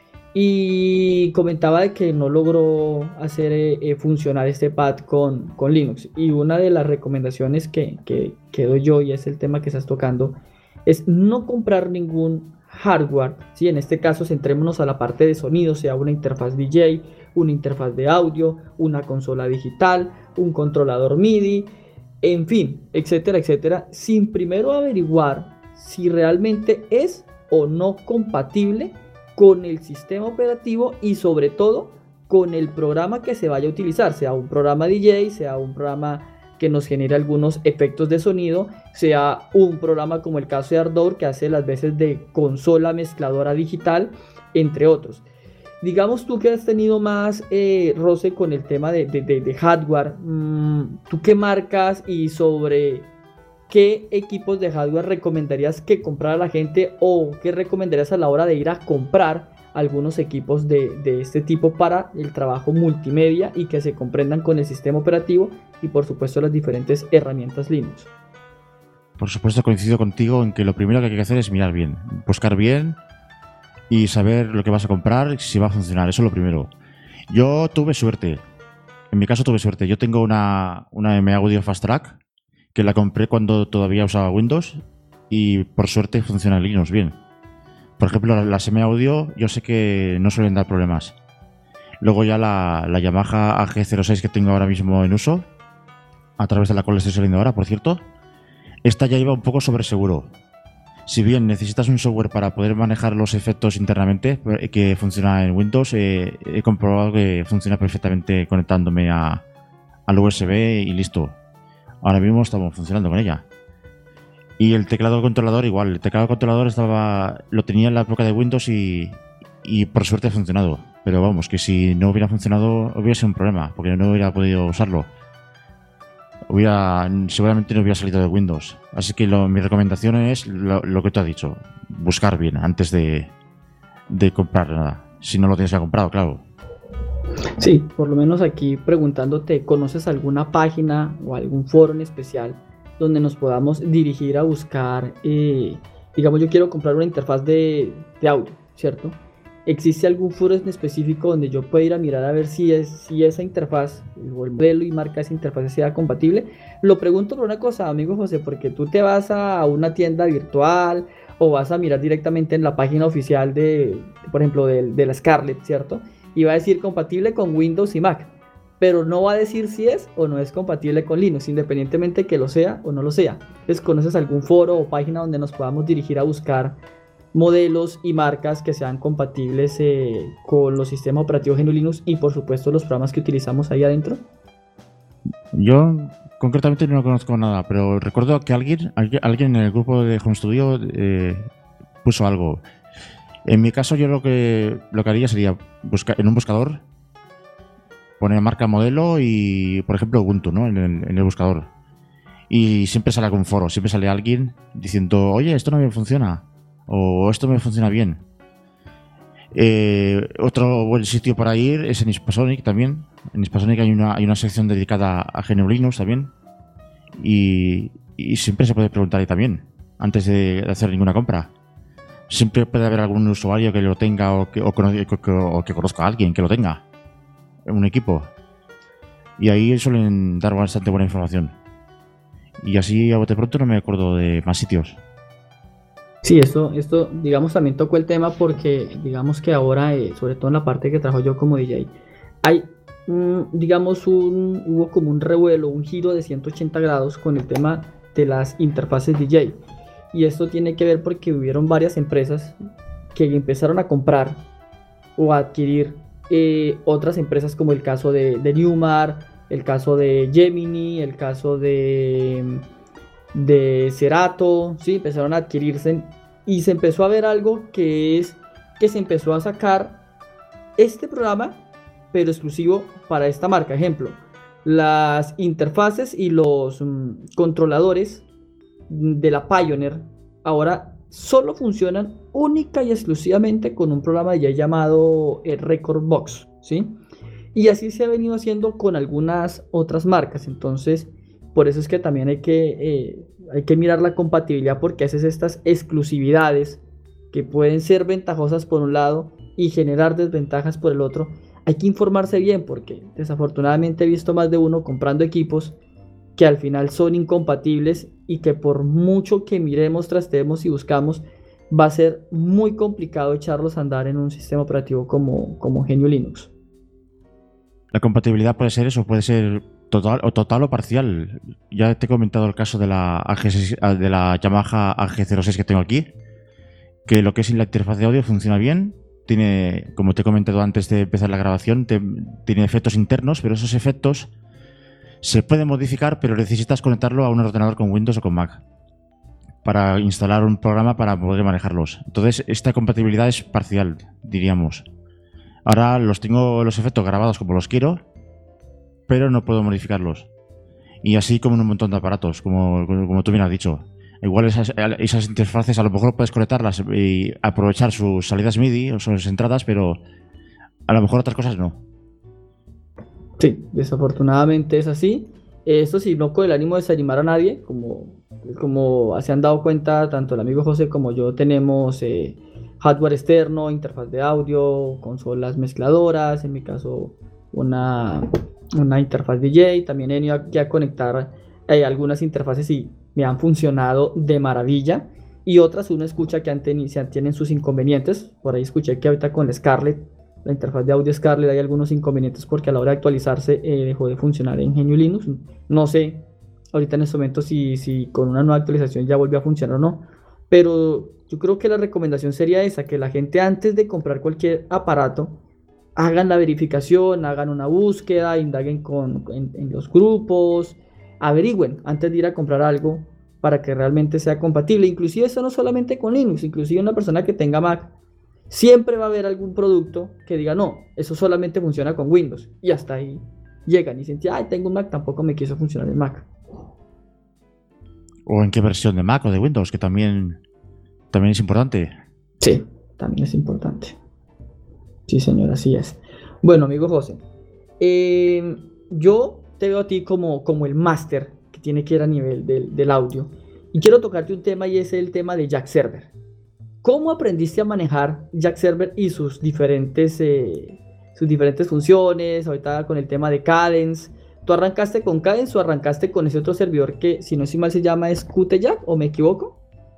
S1: Y comentaba de que no logró hacer funcionar este pad con Linux. Y una de las recomendaciones que doy yo, y es el tema que estás tocando, es no comprar ningún hardware. ¿Sí? En este caso, centrémonos a la parte de sonido, sea una interfaz DJ, una interfaz de audio, una consola digital, un controlador MIDI, en fin, etcétera, etcétera, sin primero averiguar si realmente es o no compatible con el sistema operativo y sobre todo con el programa que se vaya a utilizar, sea un programa DJ, sea un programa que nos genere algunos efectos de sonido, sea un programa como el caso de Ardour que hace las veces de consola mezcladora digital, entre otros. Digamos tú que has tenido más roce con el tema de hardware, ¿tú qué marcas y sobre qué equipos de hardware recomendarías que comprara la gente o qué recomendarías a la hora de ir a comprar algunos equipos de este tipo para el trabajo multimedia y que se comprendan con el sistema operativo y por supuesto las diferentes herramientas Linux?
S2: Por supuesto coincido contigo en que lo primero que hay que hacer es mirar bien, buscar bien y saber lo que vas a comprar y si va a funcionar, eso es lo primero. Yo tuve suerte, en mi caso tuve suerte, yo tengo una M-Audio Fast Track que la compré cuando todavía usaba Windows y por suerte funciona en Linux bien. Por ejemplo, las M-Audio yo sé que no suelen dar problemas. Luego ya la Yamaha AG06 que tengo ahora mismo en uso, a través de la cual estoy saliendo ahora, por cierto, esta ya iba un poco sobre seguro. Si bien necesitas un software para poder manejar los efectos internamente, que funciona en Windows, he comprobado que funciona perfectamente conectándome al USB y listo. Ahora mismo estamos funcionando con ella. Y el teclado controlador igual. El teclado controlador lo tenía en la época de Windows y por suerte ha funcionado. Pero vamos, que si no hubiera funcionado hubiera sido un problema, porque no hubiera podido usarlo. Seguramente no hubiera salido de Windows. Así que mi recomendación es lo que tú has dicho. Buscar bien antes de comprar nada. Si no lo tienes ya comprado, claro.
S1: Sí, por lo menos aquí preguntándote, ¿conoces alguna página o algún foro en especial donde nos podamos dirigir a buscar, digamos, yo quiero comprar una interfaz de audio, ¿cierto? ¿Existe algún foro en específico donde yo pueda ir a mirar a ver si esa interfaz o el modelo y marca de esa interfaz sea compatible? Lo pregunto por una cosa, amigo José, porque tú te vas a una tienda virtual o vas a mirar directamente en la página oficial por ejemplo, de la Scarlett, ¿cierto? Y va a decir compatible con Windows y Mac, pero no va a decir si es o no es compatible con Linux, independientemente que lo sea o no lo sea. Entonces, ¿conoces algún foro o página donde nos podamos dirigir a buscar modelos y marcas que sean compatibles con los sistemas operativos GNU Linux y por supuesto los programas que utilizamos ahí adentro?
S2: Yo concretamente no conozco nada, pero recuerdo que alguien en el grupo de Home Studio puso algo. En mi caso yo lo que haría sería buscar en un buscador, poner marca modelo y por ejemplo Ubuntu, ¿no? en el buscador. Y siempre sale algún foro, siempre sale alguien diciendo, oye, esto no me funciona o esto me funciona bien. Otro buen sitio para ir es en Hispasonic también. En Hispasonic hay una sección dedicada a GNU Linux también y siempre se puede preguntar ahí también. antes de hacer ninguna compra. Siempre puede haber algún usuario que lo tenga o que conozca a alguien que lo tenga en un equipo. Y ahí suelen dar bastante buena información. Y así a bote pronto no me acuerdo de más sitios.
S1: Sí, esto, digamos, también tocó el tema porque, digamos que ahora, sobre todo en la parte que trabajo yo como DJ, hay, digamos, hubo como un revuelo, un giro de 180 grados con el tema de las interfaces DJ. Y esto tiene que ver porque hubieron varias empresas que empezaron a comprar o a adquirir otras empresas como el caso de Newmar, el caso de Gemini, el caso de Serato, ¿sí? Empezaron a adquirirse y se empezó a ver algo que es que se empezó a sacar este programa, pero exclusivo para esta marca. Ejemplo, las interfaces y los controladores de la Pioneer ahora solo funcionan única y exclusivamente con un programa ya llamado Recordbox, ¿sí? Y así se ha venido haciendo con algunas otras marcas. Entonces, por eso es que también hay que mirar la compatibilidad, porque haces estas exclusividades que pueden ser ventajosas por un lado y generar desventajas por el otro. Hay que informarse bien, porque desafortunadamente he visto más de uno comprando equipos que al final son incompatibles y que por mucho que miremos, trastemos y buscamos, va a ser muy complicado echarlos a andar en un sistema operativo como Genio Linux.
S2: La compatibilidad puede ser eso, puede ser total o parcial. Ya te he comentado el caso de la de la Yamaha AG06 que tengo aquí, que lo que es la interfaz de audio funciona bien. Tiene, como te he comentado antes de empezar la grabación, tiene efectos internos, pero esos efectos se pueden modificar, pero necesitas conectarlo a un ordenador con Windows o con Mac para instalar un programa para poder manejarlos. Entonces, esta compatibilidad es parcial, diríamos. Ahora tengo los efectos grabados como los quiero, pero no puedo modificarlos. Y así como en un montón de aparatos, como tú bien has dicho. Igual esas interfaces a lo mejor puedes conectarlas y aprovechar sus salidas MIDI o sus entradas, pero a lo mejor otras cosas no.
S1: Sí, desafortunadamente es así. Esto sí, no con el ánimo de desanimar a nadie, como se han dado cuenta tanto el amigo José como yo, tenemos hardware externo, interfaz de audio, consolas mezcladoras, en mi caso una interfaz DJ. También he venido aquí a conectar algunas interfaces y me han funcionado de maravilla, y otras uno escucha que tienen sus inconvenientes. Por ahí escuché que ahorita con Scarlett, la interfaz de audio Scarlett, hay algunos inconvenientes porque a la hora de actualizarse dejó de funcionar en Genio Linux. No sé ahorita en este momento si con una nueva actualización ya volvió a funcionar o no, pero yo creo que la recomendación sería esa, que la gente antes de comprar cualquier aparato hagan la verificación, hagan una búsqueda, indaguen en los grupos, averigüen antes de ir a comprar algo para que realmente sea compatible. Inclusive eso no solamente con Linux, inclusive una persona que tenga Mac, siempre va a haber algún producto que diga, no, eso solamente funciona con Windows, y hasta ahí llegan y dicen, ay, tengo un Mac, tampoco me quiso funcionar el Mac.
S2: O en qué versión de Mac o de Windows, que también es importante.
S1: Sí, también es importante. Sí, señor, así es. Bueno, amigo José, yo te veo a ti como el máster que tiene que ir a nivel del audio. Y quiero tocarte un tema, y es el tema de Jack Server. ¿Cómo aprendiste a manejar Jack Server y sus diferentes funciones? Ahorita con el tema de Cadence. ¿Tú arrancaste con Cadence o arrancaste con ese otro servidor que, si no estoy mal, se llama Qt Jack, o me equivoco?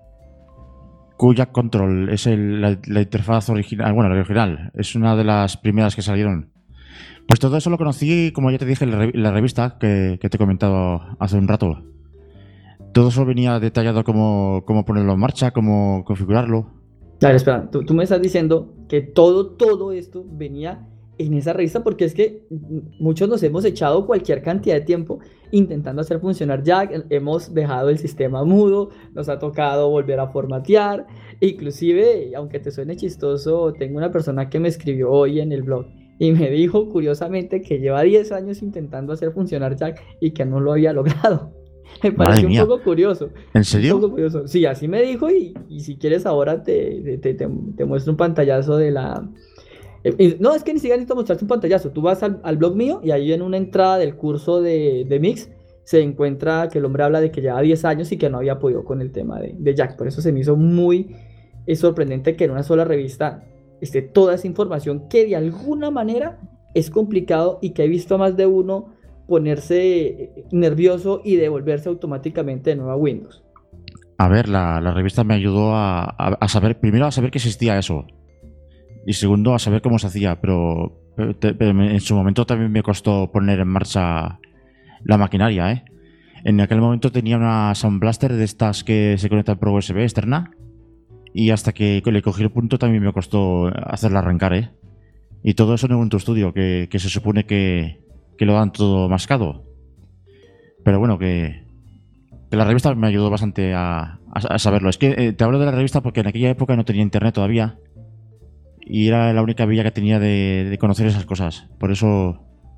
S2: Qt Control es la interfaz original. Bueno, la original. Es una de las primeras que salieron. Pues todo eso lo conocí, como ya te dije, en la revista que te he comentado hace un rato. Todo eso venía detallado cómo ponerlo en marcha, cómo configurarlo.
S1: Claro, espera, tú me estás diciendo que todo esto venía en esa revista, porque es que muchos nos hemos echado cualquier cantidad de tiempo intentando hacer funcionar Jack, hemos dejado el sistema mudo, nos ha tocado volver a formatear, inclusive, aunque te suene chistoso, tengo una persona que me escribió hoy en el blog y me dijo curiosamente que lleva 10 años intentando hacer funcionar Jack y que no lo había logrado. Me pareció un poco curioso.
S2: ¿En serio?
S1: Un poco curioso. Sí, así me dijo, y si quieres ahora te muestro un pantallazo de la... No, es que ni siquiera necesito mostrarte un pantallazo. Tú vas al blog mío y ahí en una entrada del curso de Mix se encuentra que el hombre habla de que lleva 10 años y que no había podido con el tema de Jack. Por eso se me hizo muy sorprendente que en una sola revista esté toda esa información que de alguna manera es complicado y que he visto a más de uno ponerse nervioso y devolverse automáticamente de nuevo a Windows.
S2: A ver, la revista me ayudó a saber, primero a saber que existía eso. Y segundo, a saber cómo se hacía, pero en su momento también me costó poner en marcha la maquinaria, ¿eh? En aquel momento tenía una Sound Blaster de estas que se conectan por USB externa y hasta que le cogí el punto también me costó hacerla arrancar, ¿eh? Y todo eso en Ubuntu Studio, que se supone que lo dan todo mascado. Pero bueno, que la revista me ayudó bastante a saberlo. Es que te hablo de la revista porque en aquella época no tenía internet todavía y era la única vía que tenía de conocer esas cosas. Por eso,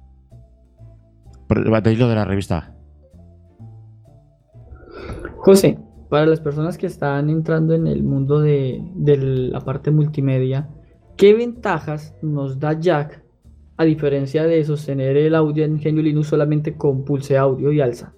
S2: te digo de la revista.
S1: José, para las personas que están entrando en el mundo de la parte multimedia, ¿qué ventajas nos da Jack a diferencia de sostener el audio en GNU Linux solamente con Pulse Audio y Alza?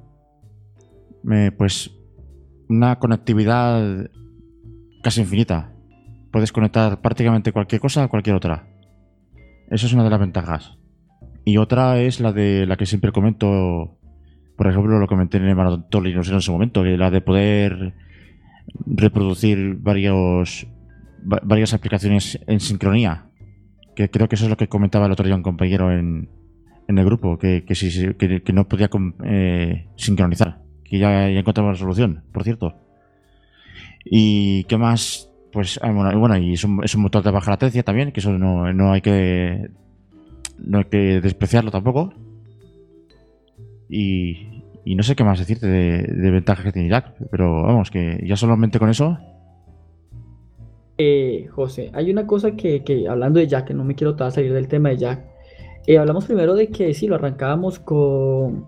S2: Pues una conectividad casi infinita. Puedes conectar prácticamente cualquier cosa a cualquier otra. Esa es una de las ventajas. Y otra es la de la que siempre comento. Por ejemplo, lo comenté en el Maratón Linux en su momento, que la de poder reproducir varias aplicaciones en sincronía. Que creo que eso es lo que comentaba el otro día un compañero en el grupo, que no podía sincronizar. Que ya encontramos la solución, por cierto. ¿Y qué más? Pues bueno, y es un motor de baja latencia también, que eso no hay que despreciarlo tampoco. Y no sé qué más decirte de ventajas que tiene Jack, pero vamos, que ya solamente con eso.
S1: José, hay una cosa que hablando de Jack, que no me quiero todavía salir del tema de Jack. Hablamos primero de que sí, lo arrancábamos con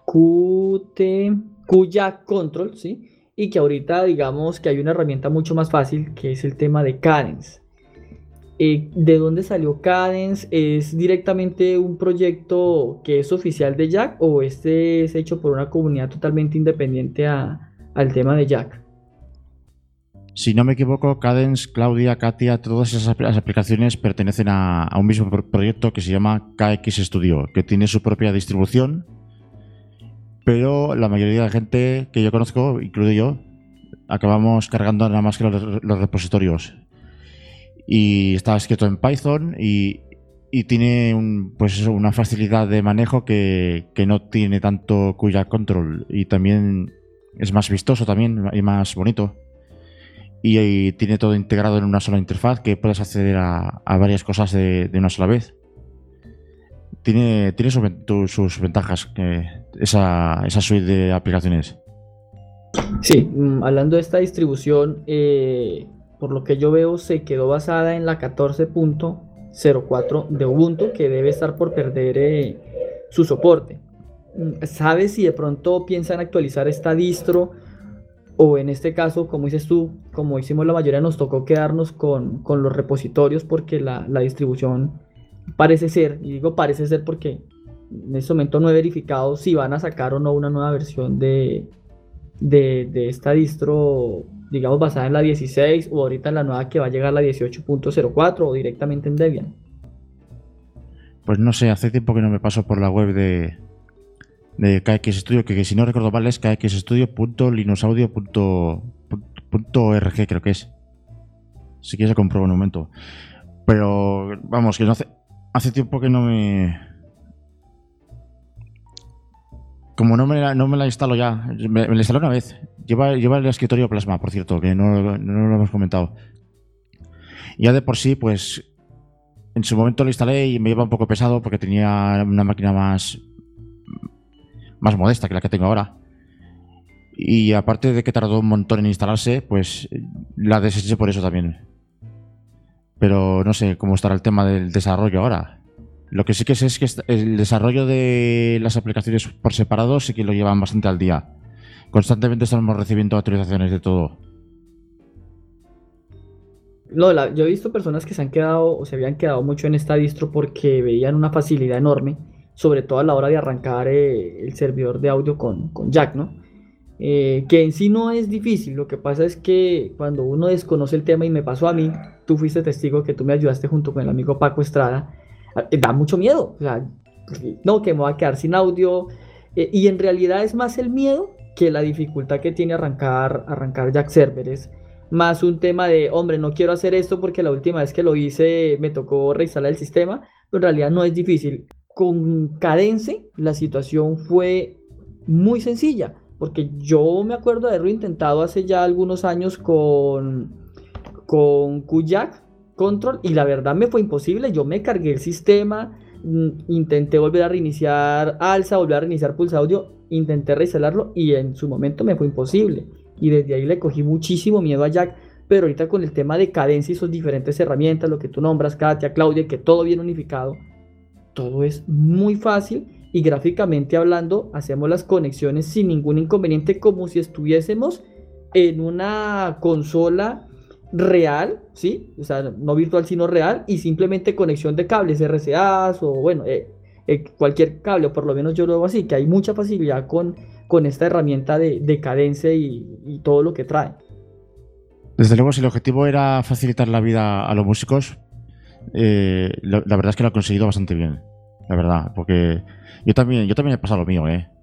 S1: QJack Control, ¿sí? Y que ahorita digamos que hay una herramienta mucho más fácil que es el tema de Cadence. ¿De dónde salió Cadence? ¿Es directamente un proyecto que es oficial de Jack o este es hecho por una comunidad totalmente independiente al tema de Jack?
S2: Si no me equivoco, Cadence, Claudia, Katia, todas esas aplicaciones pertenecen a un mismo proyecto que se llama KX Studio, que tiene su propia distribución, pero la mayoría de la gente que yo conozco, incluido yo, acabamos cargando nada más que los repositorios. Y está escrito en Python y tiene una facilidad de manejo que no tiene tanto QJack Control, y también es más vistoso también y más bonito. Y tiene todo integrado en una sola interfaz que puedes acceder a varias cosas de una sola vez. Tiene sus ventajas esa suite de aplicaciones.
S1: Sí, hablando de esta distribución, por lo que yo veo, se quedó basada en la 14.04 de Ubuntu, que debe estar por perder su soporte. ¿Sabes si de pronto piensan actualizar esta distro? O en este caso, como dices tú, como hicimos la mayoría, nos tocó quedarnos con los repositorios porque la distribución parece ser, y digo parece ser porque en este momento no he verificado si van a sacar o no una nueva versión de esta distro, digamos, basada en la 16 o ahorita en la nueva que va a llegar la 18.04 o directamente en Debian.
S2: Pues no sé, hace tiempo que no me paso por la web de KX Studio, que si no recuerdo mal es kxstudio.linuxaudio.org, creo que es. Si quieres lo compruebo en un momento. Pero vamos, que no hace tiempo que no me... Como no me la instalo ya, me la instalé una vez. Lleva el escritorio Plasma, por cierto, que no lo hemos comentado. Ya de por sí, pues en su momento lo instalé y me iba un poco pesado porque tenía una máquina más modesta que la que tengo ahora. Y aparte de que tardó un montón en instalarse, pues la deseché por eso también. Pero no sé cómo estará el tema del desarrollo ahora. Lo que sí que sé es que el desarrollo de las aplicaciones por separado sí que lo llevan bastante al día. Constantemente estamos recibiendo actualizaciones de todo.
S1: No, yo he visto personas que se han quedado o se habían quedado mucho en esta distro porque veían una facilidad enorme sobre todo a la hora de arrancar el servidor de audio con Jack, ¿no? Que en sí no es difícil, lo que pasa es que cuando uno desconoce el tema, y me pasó a mí, tú fuiste testigo que tú me ayudaste junto con el amigo Paco Estrada, da mucho miedo, o sea, no, que me voy a quedar sin audio, y en realidad es más el miedo que la dificultad que tiene arrancar Jack Server, es más un tema de, hombre, no quiero hacer esto porque la última vez que lo hice me tocó reinstalar el sistema, pero en realidad no es difícil. Con Cadence la situación fue muy sencilla, porque yo me acuerdo de haberlo intentado hace ya algunos años con Kuyak Control y la verdad me fue imposible. Yo me cargué el sistema, intenté volver a reiniciar Alza, volver a reiniciar Pulse Audio, intenté reinstalarlo y en su momento me fue imposible. Y desde ahí le cogí muchísimo miedo a Jack. Pero ahorita con el tema de cadencia y sus diferentes herramientas, lo que tú nombras, Katia, Claudia, que todo bien unificado, todo es muy fácil y gráficamente hablando hacemos las conexiones sin ningún inconveniente como si estuviésemos en una consola real, ¿sí? O sea, no virtual sino real y simplemente conexión de cables RCAs o bueno, cualquier cable, o por lo menos yo lo hago así, que hay mucha facilidad con esta herramienta de cadencia y todo lo que trae.
S2: Desde luego, si el objetivo era facilitar la vida a los músicos, la verdad es que lo ha conseguido bastante bien. La verdad, porque yo también he pasado lo mío,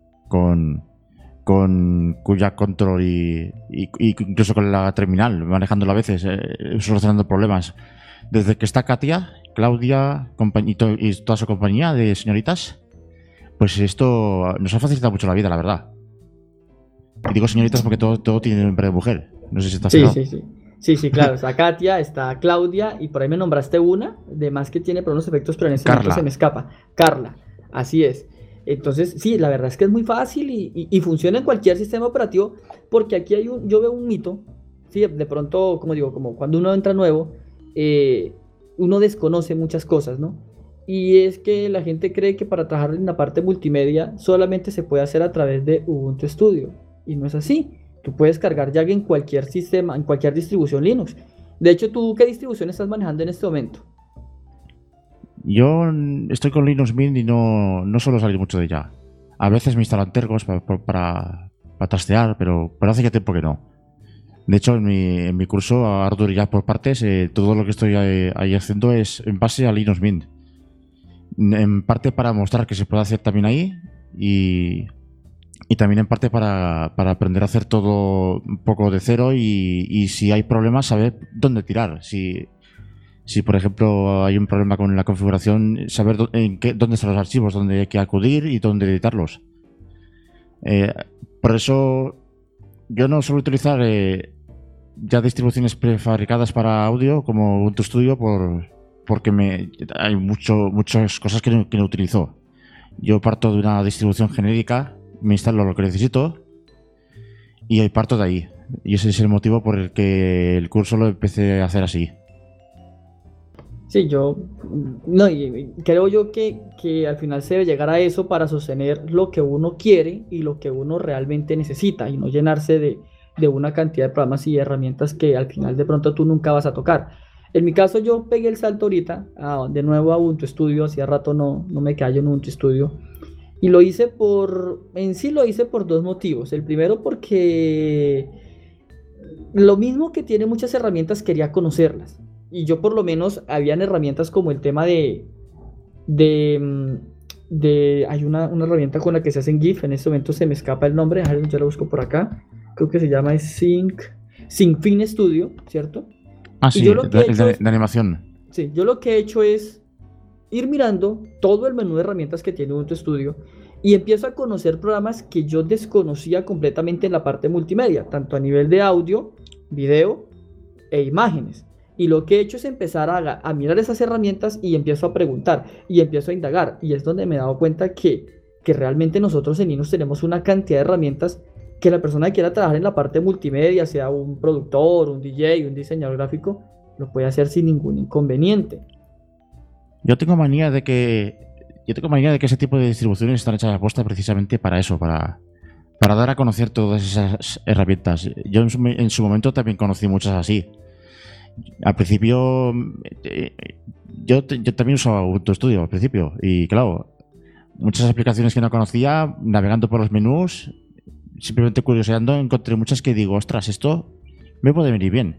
S2: con Kuyak Control y incluso con la terminal, manejándola a veces, solucionando problemas. Desde que está Katia, Claudia y toda su compañía de señoritas, pues esto nos ha facilitado mucho la vida, la verdad. Y digo señoritas porque todo tiene nombre de mujer. No sé si está fijado.
S1: Sí, claro. Está Katia, está Claudia y por ahí me nombraste una, de más que tiene por unos efectos, pero en ese momento se me escapa. Carla, así es. Entonces, sí, la verdad es que es muy fácil y funciona en cualquier sistema operativo, porque aquí yo veo un mito, sí, de pronto, como digo, como cuando uno entra nuevo, uno desconoce muchas cosas, ¿no? Y es que la gente cree que para trabajar en la parte multimedia solamente se puede hacer a través de Ubuntu Studio, y no es así. Tú puedes cargar Jack en cualquier sistema, en cualquier distribución Linux. De hecho, ¿tú qué distribución estás manejando en este momento?
S2: Yo estoy con Linux Mint y no suelo salir mucho de ella. A veces me instalan tergos para trastear, pero hace ya tiempo que no. De hecho, en mi curso Ardour Jack por partes, todo lo que estoy ahí haciendo es en base a Linux Mint. En parte para mostrar que se puede hacer también ahí y también en parte para aprender a hacer todo un poco de cero y si hay problemas, saber dónde tirar. Si por ejemplo hay un problema con la configuración, saber dónde están los archivos, dónde hay que acudir y dónde editarlos. Por eso yo no suelo utilizar ya distribuciones prefabricadas para audio como Ubuntu Studio porque hay muchas cosas que no utilizo. Yo parto de una distribución genérica, me instalo lo que necesito y ahí parto de ahí. Y ese es el motivo por el que el curso lo empecé a hacer así.
S1: Sí, no, y creo yo que al final se debe llegar a eso para sostener lo que uno quiere y lo que uno realmente necesita y no llenarse de una cantidad de programas y herramientas que al final de pronto tú nunca vas a tocar. En mi caso yo pegué el salto ahorita, de nuevo a Ubuntu Studio, hacía rato no me callo en Ubuntu Studio. Y en sí lo hice por dos motivos. El primero porque lo mismo que tiene muchas herramientas quería conocerlas. Y yo por lo menos habían herramientas como el tema de, mm, hay una herramienta con la que se hacen GIF, en este momento se me escapa el nombre, ya lo busco por acá, creo que se llama SyncFin Studio, ¿cierto?
S2: Ah,
S1: Y
S2: sí,
S1: yo lo que he hecho
S2: de animación.
S1: sí, yo lo que he hecho es ir mirando todo el menú de herramientas que tiene Ubuntu Studio y empiezo a conocer programas que yo desconocía completamente en la parte multimedia, tanto a nivel de audio, video e imágenes. Y lo que he hecho es empezar a mirar esas herramientas y empiezo a preguntar y empiezo a indagar. Y es donde me he dado cuenta que realmente nosotros en Linux tenemos una cantidad de herramientas que la persona que quiera trabajar en la parte multimedia, sea un productor, un DJ, un diseñador gráfico, lo puede hacer sin ningún inconveniente.
S2: Yo tengo manía de que ese tipo de distribuciones están hechas a posta precisamente para eso, para dar a conocer todas esas herramientas. Yo en su momento también conocí muchas así. Al principio, yo también usaba Ubuntu Studio al principio y claro, muchas aplicaciones que no conocía, navegando por los menús, simplemente curioseando, encontré muchas que digo, ostras, esto me puede venir bien.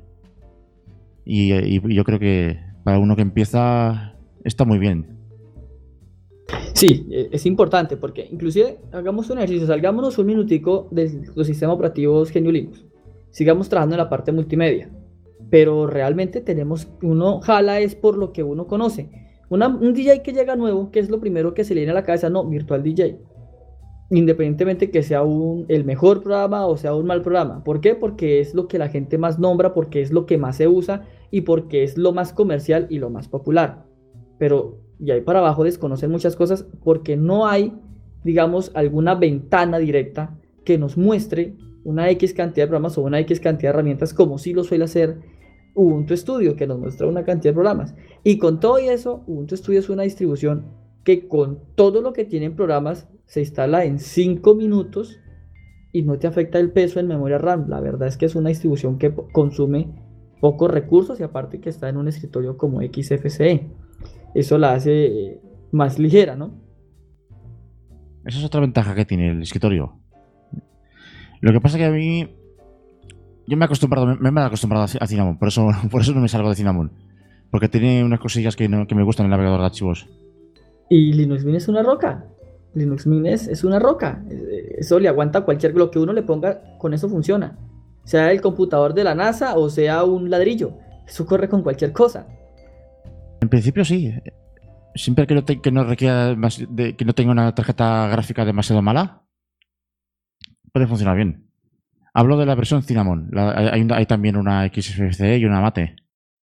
S2: Y yo creo que para uno que empieza está muy bien.
S1: Sí, es importante porque inclusive hagamos un ejercicio, salgámonos un minutico de los sistemas operativos GNU Linux, sigamos trabajando en la parte multimedia, pero realmente tenemos, uno jala es por lo que uno conoce. Un DJ que llega nuevo, ¿qué es lo primero que se le viene a la cabeza? No, Virtual DJ. Independientemente que sea el mejor programa o sea un mal programa. ¿Por qué? Porque es lo que la gente más nombra, porque es lo que más se usa y porque es lo más comercial y lo más popular. Pero y ahí para abajo desconocen muchas cosas porque no hay, digamos, alguna ventana directa que nos muestre una X cantidad de programas o una X cantidad de herramientas como sí lo suele hacer Ubuntu Studio, que nos muestra una cantidad de programas. Y con todo eso, Ubuntu Studio es una distribución que con todo lo que tienen programas se instala en 5 minutos y no te afecta el peso en memoria RAM. La verdad es que es una distribución que consume pocos recursos y aparte que está en un escritorio como XFCE. Eso la hace más ligera, ¿no?
S2: Esa es otra ventaja que tiene el escritorio. Lo que pasa que a mí... Yo me he acostumbrado a Cinnamon, por eso no me salgo de Cinnamon. Porque tiene unas cosillas que me gustan en el navegador de archivos.
S1: Y Linux Mint es una roca. Linux Mint es una roca. Eso le aguanta cualquier, lo que uno le ponga, con eso funciona. Sea el computador de la NASA o sea un ladrillo. Eso corre con cualquier cosa.
S2: En principio sí. Siempre que no requiera que no tenga una tarjeta gráfica demasiado mala, puede funcionar bien. Hablo de la versión Cinnamon. Hay también una XFCE y una Mate.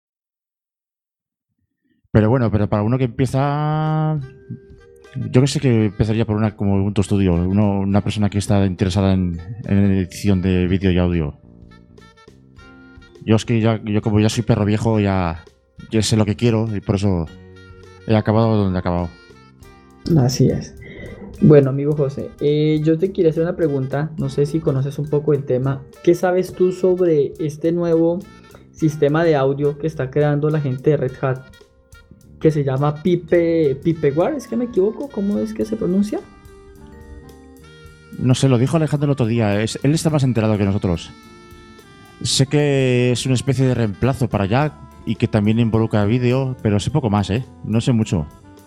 S2: Pero bueno, pero para uno que empieza... Yo que sé que empezaría por una como Ubuntu Studio. Una persona que está interesada en edición de vídeo y audio. Yo es que yo como ya soy perro viejo, ya sé lo que quiero y por eso he acabado donde he acabado.
S1: Así es. Bueno, amigo José, yo te quería hacer una pregunta, no sé si conoces un poco el tema. ¿Qué sabes tú sobre este nuevo sistema de audio que está creando la gente de Red Hat? Que se llama Pipeware, ¿es que me equivoco? ¿Cómo es que se pronuncia?
S2: No sé, lo dijo Alejandro el otro día. Él está más enterado que nosotros. Sé que es una especie de reemplazo para Jack y que también involucra vídeo, pero sé poco más, ¿eh? No sé mucho.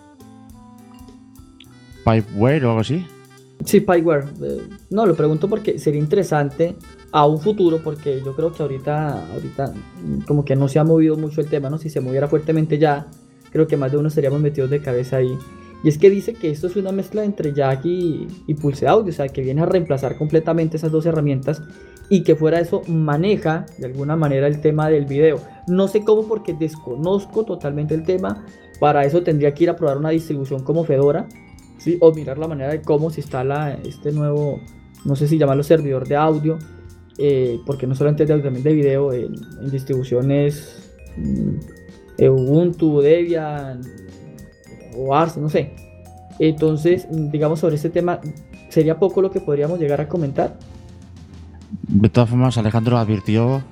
S2: ¿Pipeware o algo así?
S1: Sí, Pipeware. No, lo pregunto porque sería interesante a un futuro, porque yo creo que ahorita como que no se ha movido mucho el tema, ¿no? Si se moviera fuertemente ya, creo que más de uno estaríamos metidos de cabeza ahí. Y es que dice que esto es una mezcla entre Jack y Pulse Audio, o sea, que viene a reemplazar completamente esas dos herramientas y que fuera de eso maneja de alguna manera el tema del video. No sé cómo porque desconozco totalmente el tema. Para eso tendría que ir a probar una distribución como Fedora, ¿sí? O mirar la manera de cómo se instala este nuevo, no sé si llamarlo servidor de audio, porque no solamente de audio, también de video en distribuciones Ubuntu, Debian o Arch, no sé. Entonces, digamos, sobre este tema, sería poco lo que podríamos llegar a comentar.
S2: De todas formas, Alejandro advirtió,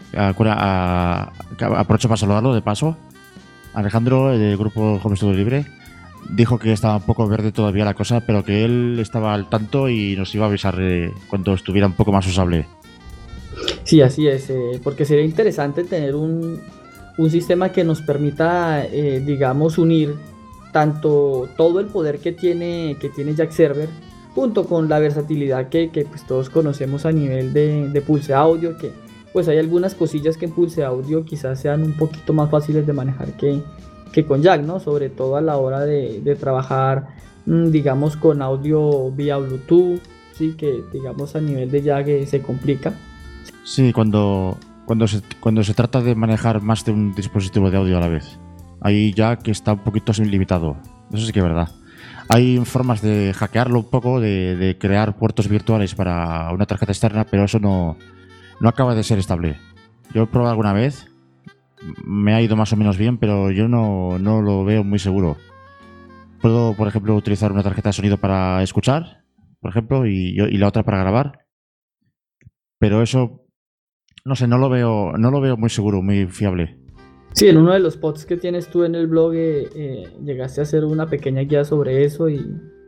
S2: aprovecho para saludarlo de paso. Alejandro, del grupo Home Studio Libre, dijo que estaba un poco verde todavía la cosa, pero que él estaba al tanto y nos iba a avisar cuando estuviera un poco más usable.
S1: Sí, así es, porque sería interesante tener un sistema que nos permita, digamos, unir tanto todo el poder que tiene Jack Server junto con la versatilidad que pues todos conocemos a nivel de Pulse Audio, que pues hay algunas cosillas que en Pulse Audio quizás sean un poquito más fáciles de manejar que con Jack, ¿no? Sobre todo a la hora de trabajar, digamos, con audio vía Bluetooth, sí, que digamos a nivel de Jack se complica.
S2: Sí, cuando se trata de manejar más de un dispositivo de audio a la vez. Ahí ya que está un poquito limitado. Eso sí que es verdad. Hay formas de hackearlo un poco, de crear puertos virtuales para una tarjeta externa, pero eso no acaba de ser estable. Yo he probado alguna vez, me ha ido más o menos bien, pero yo no lo veo muy seguro. Puedo, por ejemplo, utilizar una tarjeta de sonido para escuchar, por ejemplo, y la otra para grabar. Pero eso, no sé, no lo veo muy seguro, muy fiable.
S1: Sí, en uno de los posts que tienes tú en el blog llegaste a hacer una pequeña guía sobre eso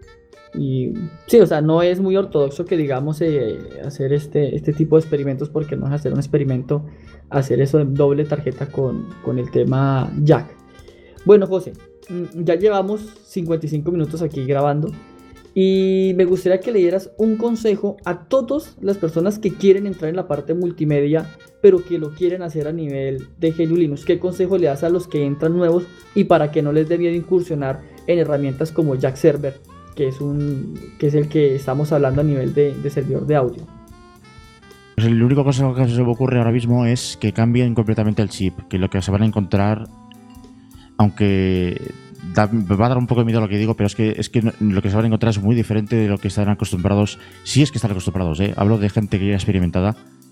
S1: Y sí, o sea, no es muy ortodoxo que digamos hacer este tipo de experimentos porque no es hacer un experimento, hacer eso de doble tarjeta con el tema Jack. Bueno, José, ya llevamos 55 minutos aquí grabando y me gustaría que le dieras un consejo a todas las personas que quieren entrar en la parte multimedia, pero que lo quieren hacer a nivel de GNU Linux. ¿Qué consejo le das a los que entran nuevos y para que no les dé miedo incursionar en herramientas como Jack Server, que es el que estamos hablando a nivel de servidor de audio?
S2: Pues el único consejo que se me ocurre ahora mismo es que cambien completamente el chip, que lo que se van a encontrar, aunque me va a dar un poco de miedo lo que digo, pero es que lo que se van a encontrar es muy diferente de lo que están acostumbrados, si es que están acostumbrados, hablo de gente que ya experimentada,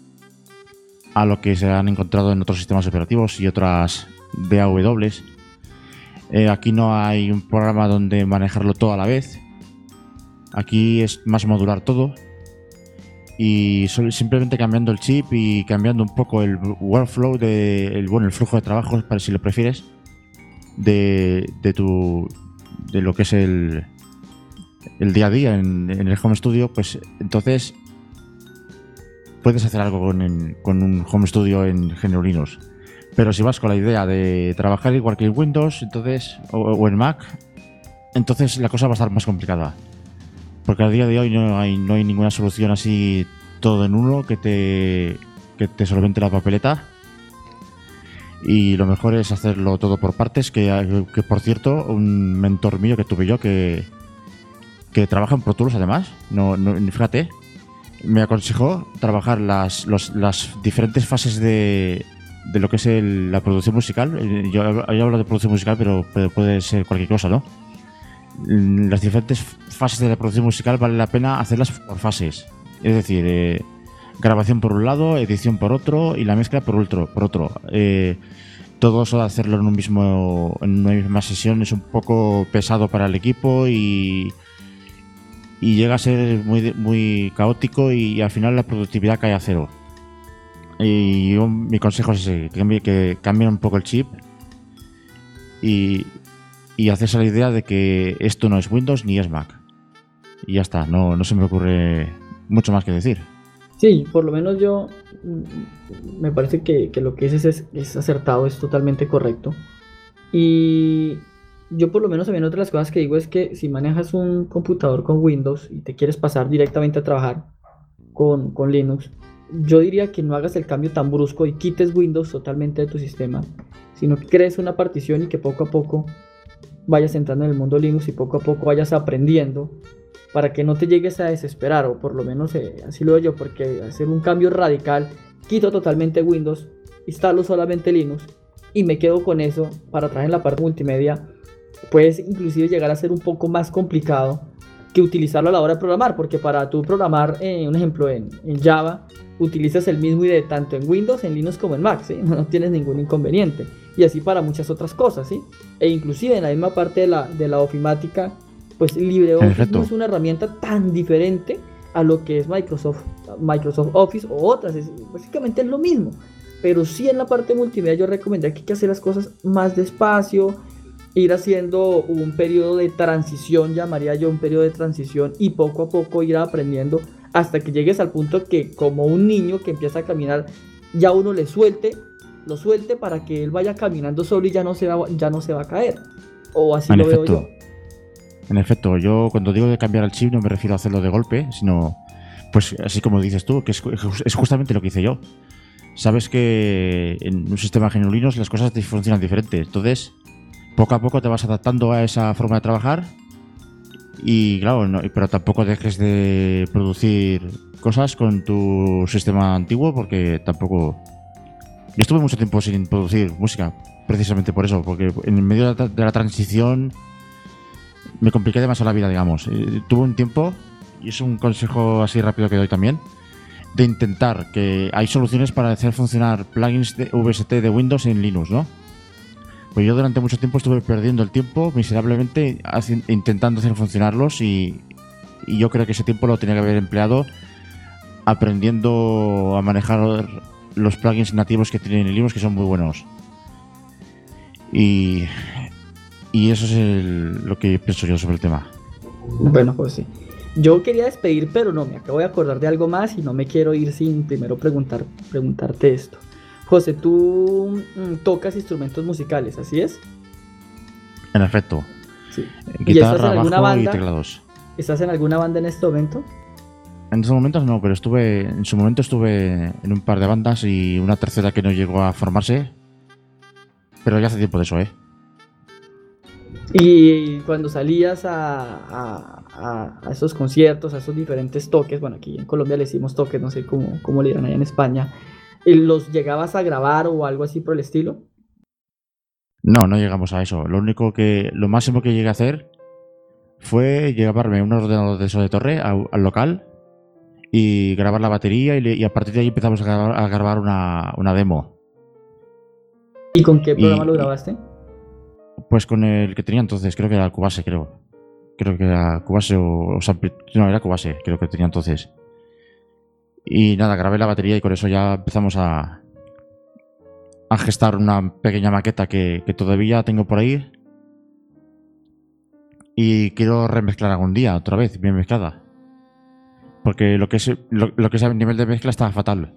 S2: a lo que se han encontrado en otros sistemas operativos y otras DAWs. Aquí no hay un programa donde manejarlo todo a la vez. Aquí es más modular todo. Y simplemente cambiando el chip y cambiando un poco el workflow, el flujo de trabajo, para si lo prefieres, de lo que es el día a día en el home studio, pues entonces puedes hacer algo con un home studio en GNU Linux. Pero si vas con la idea de trabajar igual que en Windows, entonces o en Mac, entonces la cosa va a estar más complicada. Porque a día de hoy no hay ninguna solución así todo en uno que te solvente la papeleta. Y lo mejor es hacerlo todo por partes, que por cierto, un mentor mío que tuve yo que trabaja en Pro Tools además, fíjate, me aconsejó trabajar las diferentes fases de lo que es la producción musical. Yo hablo de producción musical, pero puede ser cualquier cosa, ¿no? Las diferentes fases de la producción musical vale la pena hacerlas por fases. Es decir, grabación por un lado, edición por otro y la mezcla por otro. Todo eso de hacerlo en una misma sesión es un poco pesado para el equipo y llega a ser muy, muy caótico y al final la productividad cae a cero. Y mi consejo es ese, que cambien un poco el chip y hacerse la idea de que esto no es Windows ni es Mac. Y ya está, no se me ocurre mucho más que decir.
S1: Sí, por lo menos yo me parece que lo que dices es acertado, es totalmente correcto. Y yo por lo menos también otra de las cosas que digo es que si manejas un computador con Windows y te quieres pasar directamente a trabajar con Linux, yo diría que no hagas el cambio tan brusco y quites Windows totalmente de tu sistema, sino que crees una partición y que poco a poco vayas entrando en el mundo Linux y poco a poco vayas aprendiendo para que no te llegues a desesperar, o por lo menos así lo veo yo, porque hacer un cambio radical, quito totalmente Windows, instalo solamente Linux y me quedo con eso para trabajar en la parte multimedia, puedes inclusive llegar a ser un poco más complicado que utilizarlo a la hora de programar, porque para tú programar, un ejemplo en Java, utilizas el mismo IDE tanto en Windows, en Linux como en Mac, ¿sí? No tienes ningún inconveniente. Y así para muchas otras cosas, ¿sí? E inclusive en la misma parte de la ofimática, pues LibreOffice no es una herramienta tan diferente a lo que es Microsoft Office o otras, básicamente es lo mismo. Pero sí en la parte multimedia yo recomendaría que hay que hacer las cosas más despacio, ir haciendo un periodo de transición, llamaría yo un periodo de transición, y poco a poco ir aprendiendo hasta que llegues al punto que, como un niño que empieza a caminar, ya uno lo suelte para que él vaya caminando solo y ya no se va a caer. O así lo veo yo.
S2: En efecto, yo cuando digo de cambiar el chip no me refiero a hacerlo de golpe, sino, pues así como dices tú, que es justamente lo que hice yo. Sabes que en un sistema GNU Linux las cosas te funcionan diferente, entonces poco a poco te vas adaptando a esa forma de trabajar y claro, pero tampoco dejes de producir cosas con tu sistema antiguo, porque tampoco... Yo estuve mucho tiempo sin producir música, precisamente por eso, porque en medio de la transición me compliqué demasiado la vida, digamos. Tuve un tiempo, y es un consejo así rápido que doy también, de intentar que hay soluciones para hacer funcionar plugins de VST de Windows en Linux, ¿no? Pues yo durante mucho tiempo estuve perdiendo el tiempo miserablemente intentando hacer funcionarlos y yo creo que ese tiempo lo tenía que haber empleado aprendiendo a manejar los plugins nativos que tienen en Linux, que son muy buenos. Y eso es lo que pienso yo sobre el tema.
S1: Bueno, José, yo quería despedir, pero no, me acabo de acordar de algo más y no me quiero ir sin primero preguntarte esto. José, tú tocas instrumentos musicales, ¿así es?
S2: En efecto,
S1: Sí. ¿Y estás en
S2: guitarra,
S1: alguna
S2: bajo y
S1: banda?
S2: teclados.
S1: ¿Estás en alguna banda en este momento?
S2: En estos momentos no, pero en su momento estuve en un par de bandas y una tercera que no llegó a formarse, pero ya hace tiempo de eso, ¿eh?
S1: Y cuando salías a esos conciertos, a esos diferentes toques, bueno, aquí en Colombia le decimos toques, no sé cómo le dirán allá en España, ¿los llegabas a grabar o algo así por el estilo?
S2: No, no llegamos a eso. Lo máximo que llegué a hacer fue llevarme un ordenador de eso de torre al local y grabar la batería y a partir de ahí empezamos a grabar una demo.
S1: ¿Y con qué programa lo
S2: Y
S1: grabaste?
S2: pues con el que tenía entonces, creo que era Cubase, creo. Creo que era Cubase no, era Cubase, creo que tenía entonces. Y nada, grabé la batería y con eso ya empezamos a gestar una pequeña maqueta que todavía tengo por ahí. Y quiero remezclar algún día, otra vez, bien mezclada. Porque lo que es a nivel de mezcla está fatal.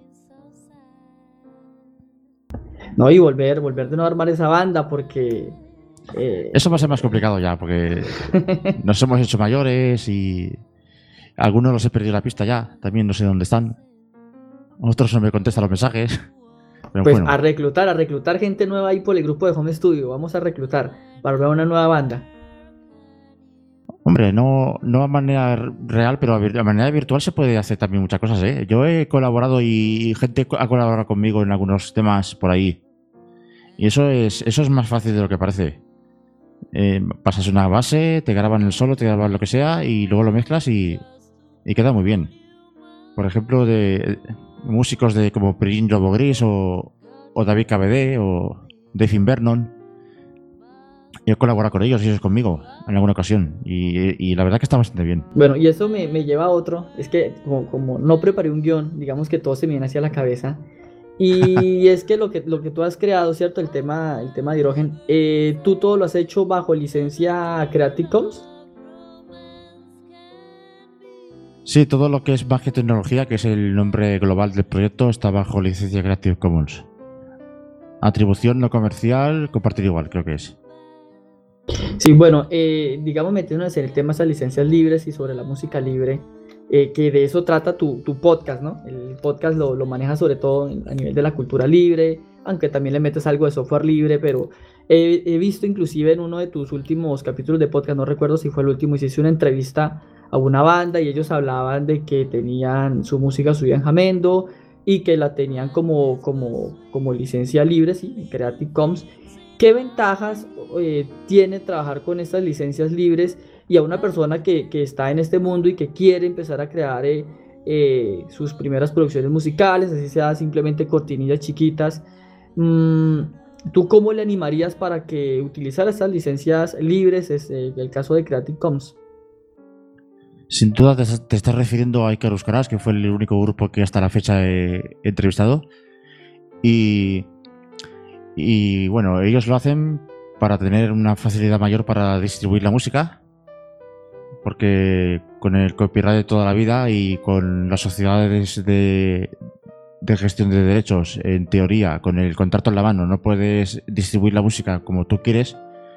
S1: No, y volver de nuevo a armar esa banda porque... eh,
S2: Eso va a ser más complicado ya, porque nos hemos hecho mayores y algunos los he perdido la pista ya. También no sé dónde están. Otros no me contestan los mensajes. Pero
S1: pues
S2: bueno,
S1: a reclutar gente nueva ahí por el grupo de Home Studio. Vamos a reclutar para armar una nueva banda.
S2: hombre, no a manera real, pero a manera virtual se puede hacer también muchas cosas, ¿eh? Yo he colaborado y gente ha colaborado conmigo en algunos temas por ahí. Y eso es más fácil de lo que parece. Pasas una base, te graban el solo, te graban lo que sea y luego lo mezclas y queda muy bien. Por ejemplo, de músicos de como Prin Lobo Gris o David KBD o Dave Invernon. Yo he colaborado con ellos y ellos conmigo en alguna ocasión y la verdad que está bastante bien.
S1: Bueno, y eso me lleva a otro. Es que como no preparé un guión, digamos que todo se me viene hacia la cabeza. Y es que lo que tú has creado, ¿cierto? El tema de hidrógeno, tú todo lo has hecho bajo licencia Creative Commons.
S2: Sí, todo lo que es Magia Tecnología, que es el nombre global del proyecto, está bajo licencia Creative Commons. Atribución no comercial, compartir igual, creo que es.
S1: Sí, bueno, digamos metiéndonos en el tema de esas licencias libres y sobre la música libre, que de eso trata tu podcast, ¿no? El podcast lo maneja sobre todo a nivel de la cultura libre, aunque también le metes algo de software libre, pero he visto inclusive en uno de tus últimos capítulos de podcast, no recuerdo si fue el último, hiciste una entrevista a una banda y ellos hablaban de que tenían su música subida en Jamendo y que la tenían como licencia libre, sí, en Creative Commons. ¿Qué ventajas tiene trabajar con estas licencias libres y a una persona que está en este mundo y que quiere empezar a crear sus primeras producciones musicales, así sea simplemente cortinillas chiquitas? mm, ¿Tú cómo le animarías para que utilizara estas licencias libres, el caso de Creative Commons?
S2: Sin duda te estás refiriendo a Icarus Caras, que fue el único grupo que hasta la fecha he entrevistado. Y, y bueno, ellos lo hacen para tener una facilidad mayor para distribuir la música, porque con el copyright de toda la vida y con las sociedades de gestión de derechos, en teoría, con el contrato en la mano, no puedes distribuir la música como tú quieres,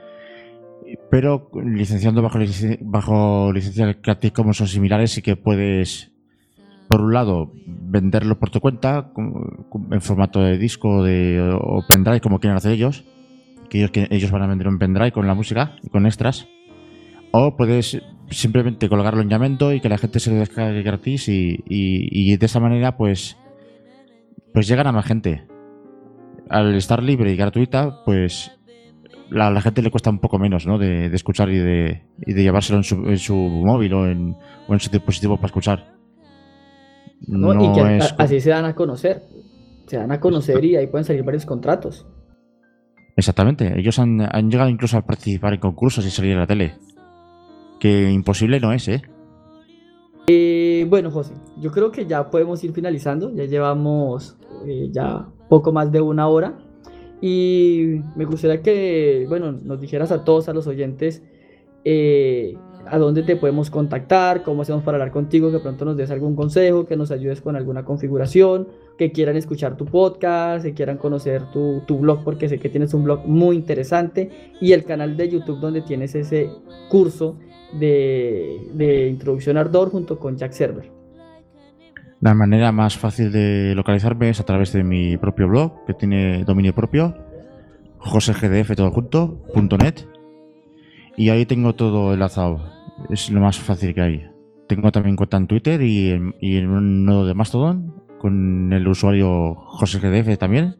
S2: pero licenciando bajo licencia Creative Commons o similares sí que puedes, por un lado, venderlo por tu cuenta en formato de disco o pendrive, como quieran hacer ellos, que ellos van a vender un pendrive con la música y con extras, o puedes simplemente colgarlo en Yamendo y que la gente se lo descargue gratis y de esa manera pues llegan a más gente. Al estar libre y gratuita, pues la gente le cuesta un poco menos, ¿no? De escuchar y de llevárselo en su móvil o en su dispositivo para escuchar.
S1: ¿No? Y que
S2: No es
S1: así se dan a conocer y ahí pueden salir varios contratos.
S2: exactamente. Ellos han llegado incluso a participar en concursos y salir en la tele. Que imposible no es, ¿eh?
S1: Bueno, José, yo creo que ya podemos ir finalizando. Ya llevamos ya poco más de una hora. Y me gustaría que, bueno, nos dijeras a todos, a los oyentes, eh, a dónde te podemos contactar, cómo hacemos para hablar contigo, que pronto nos des algún consejo, que nos ayudes con alguna configuración, que quieran escuchar tu podcast, que quieran conocer tu blog, porque sé que tienes un blog muy interesante, y el canal de YouTube donde tienes ese curso de introducción a Ardor junto con Jack Server.
S2: La manera más fácil de localizarme es a través de mi propio blog, que tiene dominio propio, josegdf.net, y ahí tengo todo enlazado. Es lo más fácil que hay. Tengo también cuenta en Twitter y en un nodo de Mastodon con el usuario josegdf también.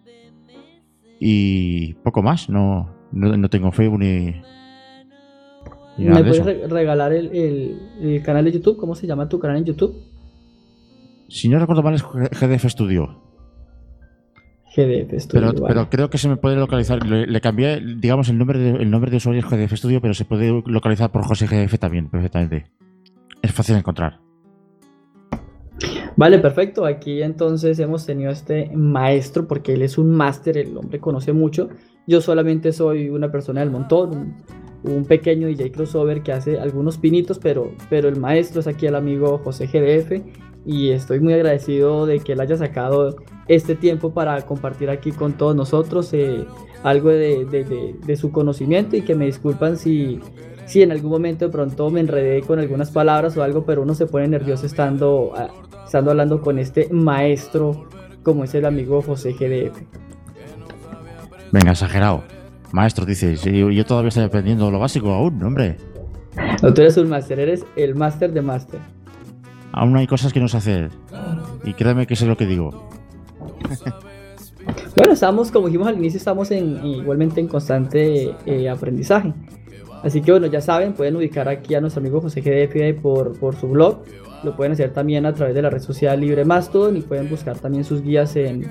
S2: Y poco más, no tengo Facebook ni nada
S1: ¿Me
S2: de eso.
S1: puedes regalar el canal de YouTube? ¿Cómo se llama tu canal en YouTube?
S2: Si no recuerdo mal es GDF Studio.
S1: GDF Studio, vale.
S2: Pero creo que se me puede localizar. Le cambié, digamos, el nombre de usuario es GDF Studio, pero se puede localizar por José GDF también, perfectamente. Es fácil de encontrar.
S1: Vale, perfecto. Aquí entonces hemos tenido a este maestro, porque él es un máster, el hombre conoce mucho. Yo solamente soy una persona del montón, un pequeño DJ crossover que hace algunos pinitos, pero el maestro es aquí el amigo José GDF, y estoy muy agradecido de que él haya sacado este tiempo para compartir aquí con todos nosotros algo de su conocimiento, y que me disculpan si en algún momento de pronto me enredé con algunas palabras o algo, pero uno se pone nervioso estando hablando con este maestro como es el amigo José GDF.
S2: Venga, exagerado. Maestro, dices, yo todavía estoy aprendiendo lo básico aún, hombre.
S1: No, tú eres un máster, eres el máster de máster.
S2: Aún hay cosas que no sé hacer. Y créeme que sé lo que digo.
S1: Bueno, estamos, como dijimos al inicio, estamos igualmente en constante aprendizaje. Así que bueno, ya saben, pueden ubicar aquí a nuestro amigo José GDF por su blog. Lo pueden hacer también a través de la red social Libre Mastodon, y pueden buscar también sus guías en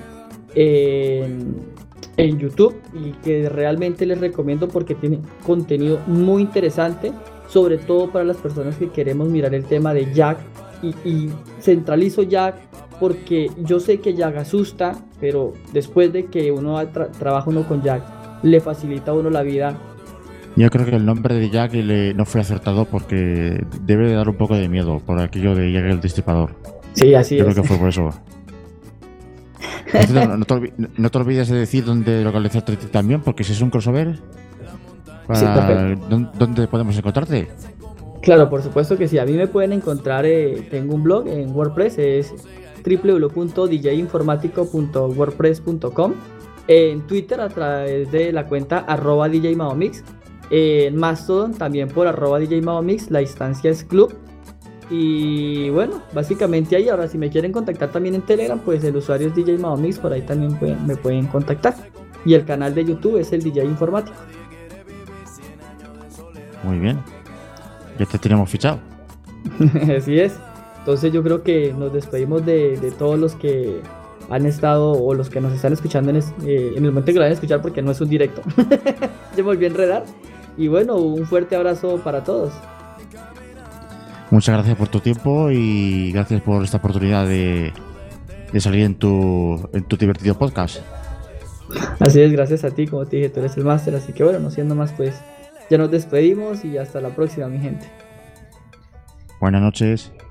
S1: YouTube, y que realmente les recomiendo porque tiene contenido muy interesante, sobre todo para las personas que queremos mirar el tema de Jack, y centralizo Jack porque yo sé que Jack asusta, pero después de que uno trabaja uno con Jack, le facilita a uno la vida.
S2: Yo creo que el nombre de Jack no fue acertado porque debe de dar un poco de miedo por aquello de Jack el Destripador.
S1: Sí, así
S2: Yo
S1: es.
S2: creo que fue por eso. No te olvides de decir dónde localizarte también, porque si es un crossover,
S1: Sí, perfecto.
S2: ¿dónde podemos encontrarte?
S1: Claro, por supuesto que sí. A mí me pueden encontrar, tengo un blog en WordPress, es www.djinformatico.wordpress.com. En Twitter a través de la cuenta @DJMadomix. En Mastodon también por @DJMadomix, la instancia es club. Y bueno, básicamente ahí. Ahora, si me quieren contactar también en Telegram, pues el usuario es DJ Madomix, por ahí también me pueden contactar. Y el canal de YouTube es el DJ Informático.
S2: Muy bien. Ya te tenemos fichado.
S1: Así es. Entonces yo creo que nos despedimos de todos los que han estado o los que nos están escuchando en el momento que lo van a escuchar, porque no es un directo. Yo me volví a enredar. Y bueno, un fuerte abrazo para todos.
S2: Muchas gracias por tu tiempo y gracias por esta oportunidad de salir en tu divertido podcast.
S1: Así es, gracias a ti, como te dije, tú eres el máster. Así que bueno, no siendo más, pues ya nos despedimos y hasta la próxima, mi gente.
S2: Buenas noches.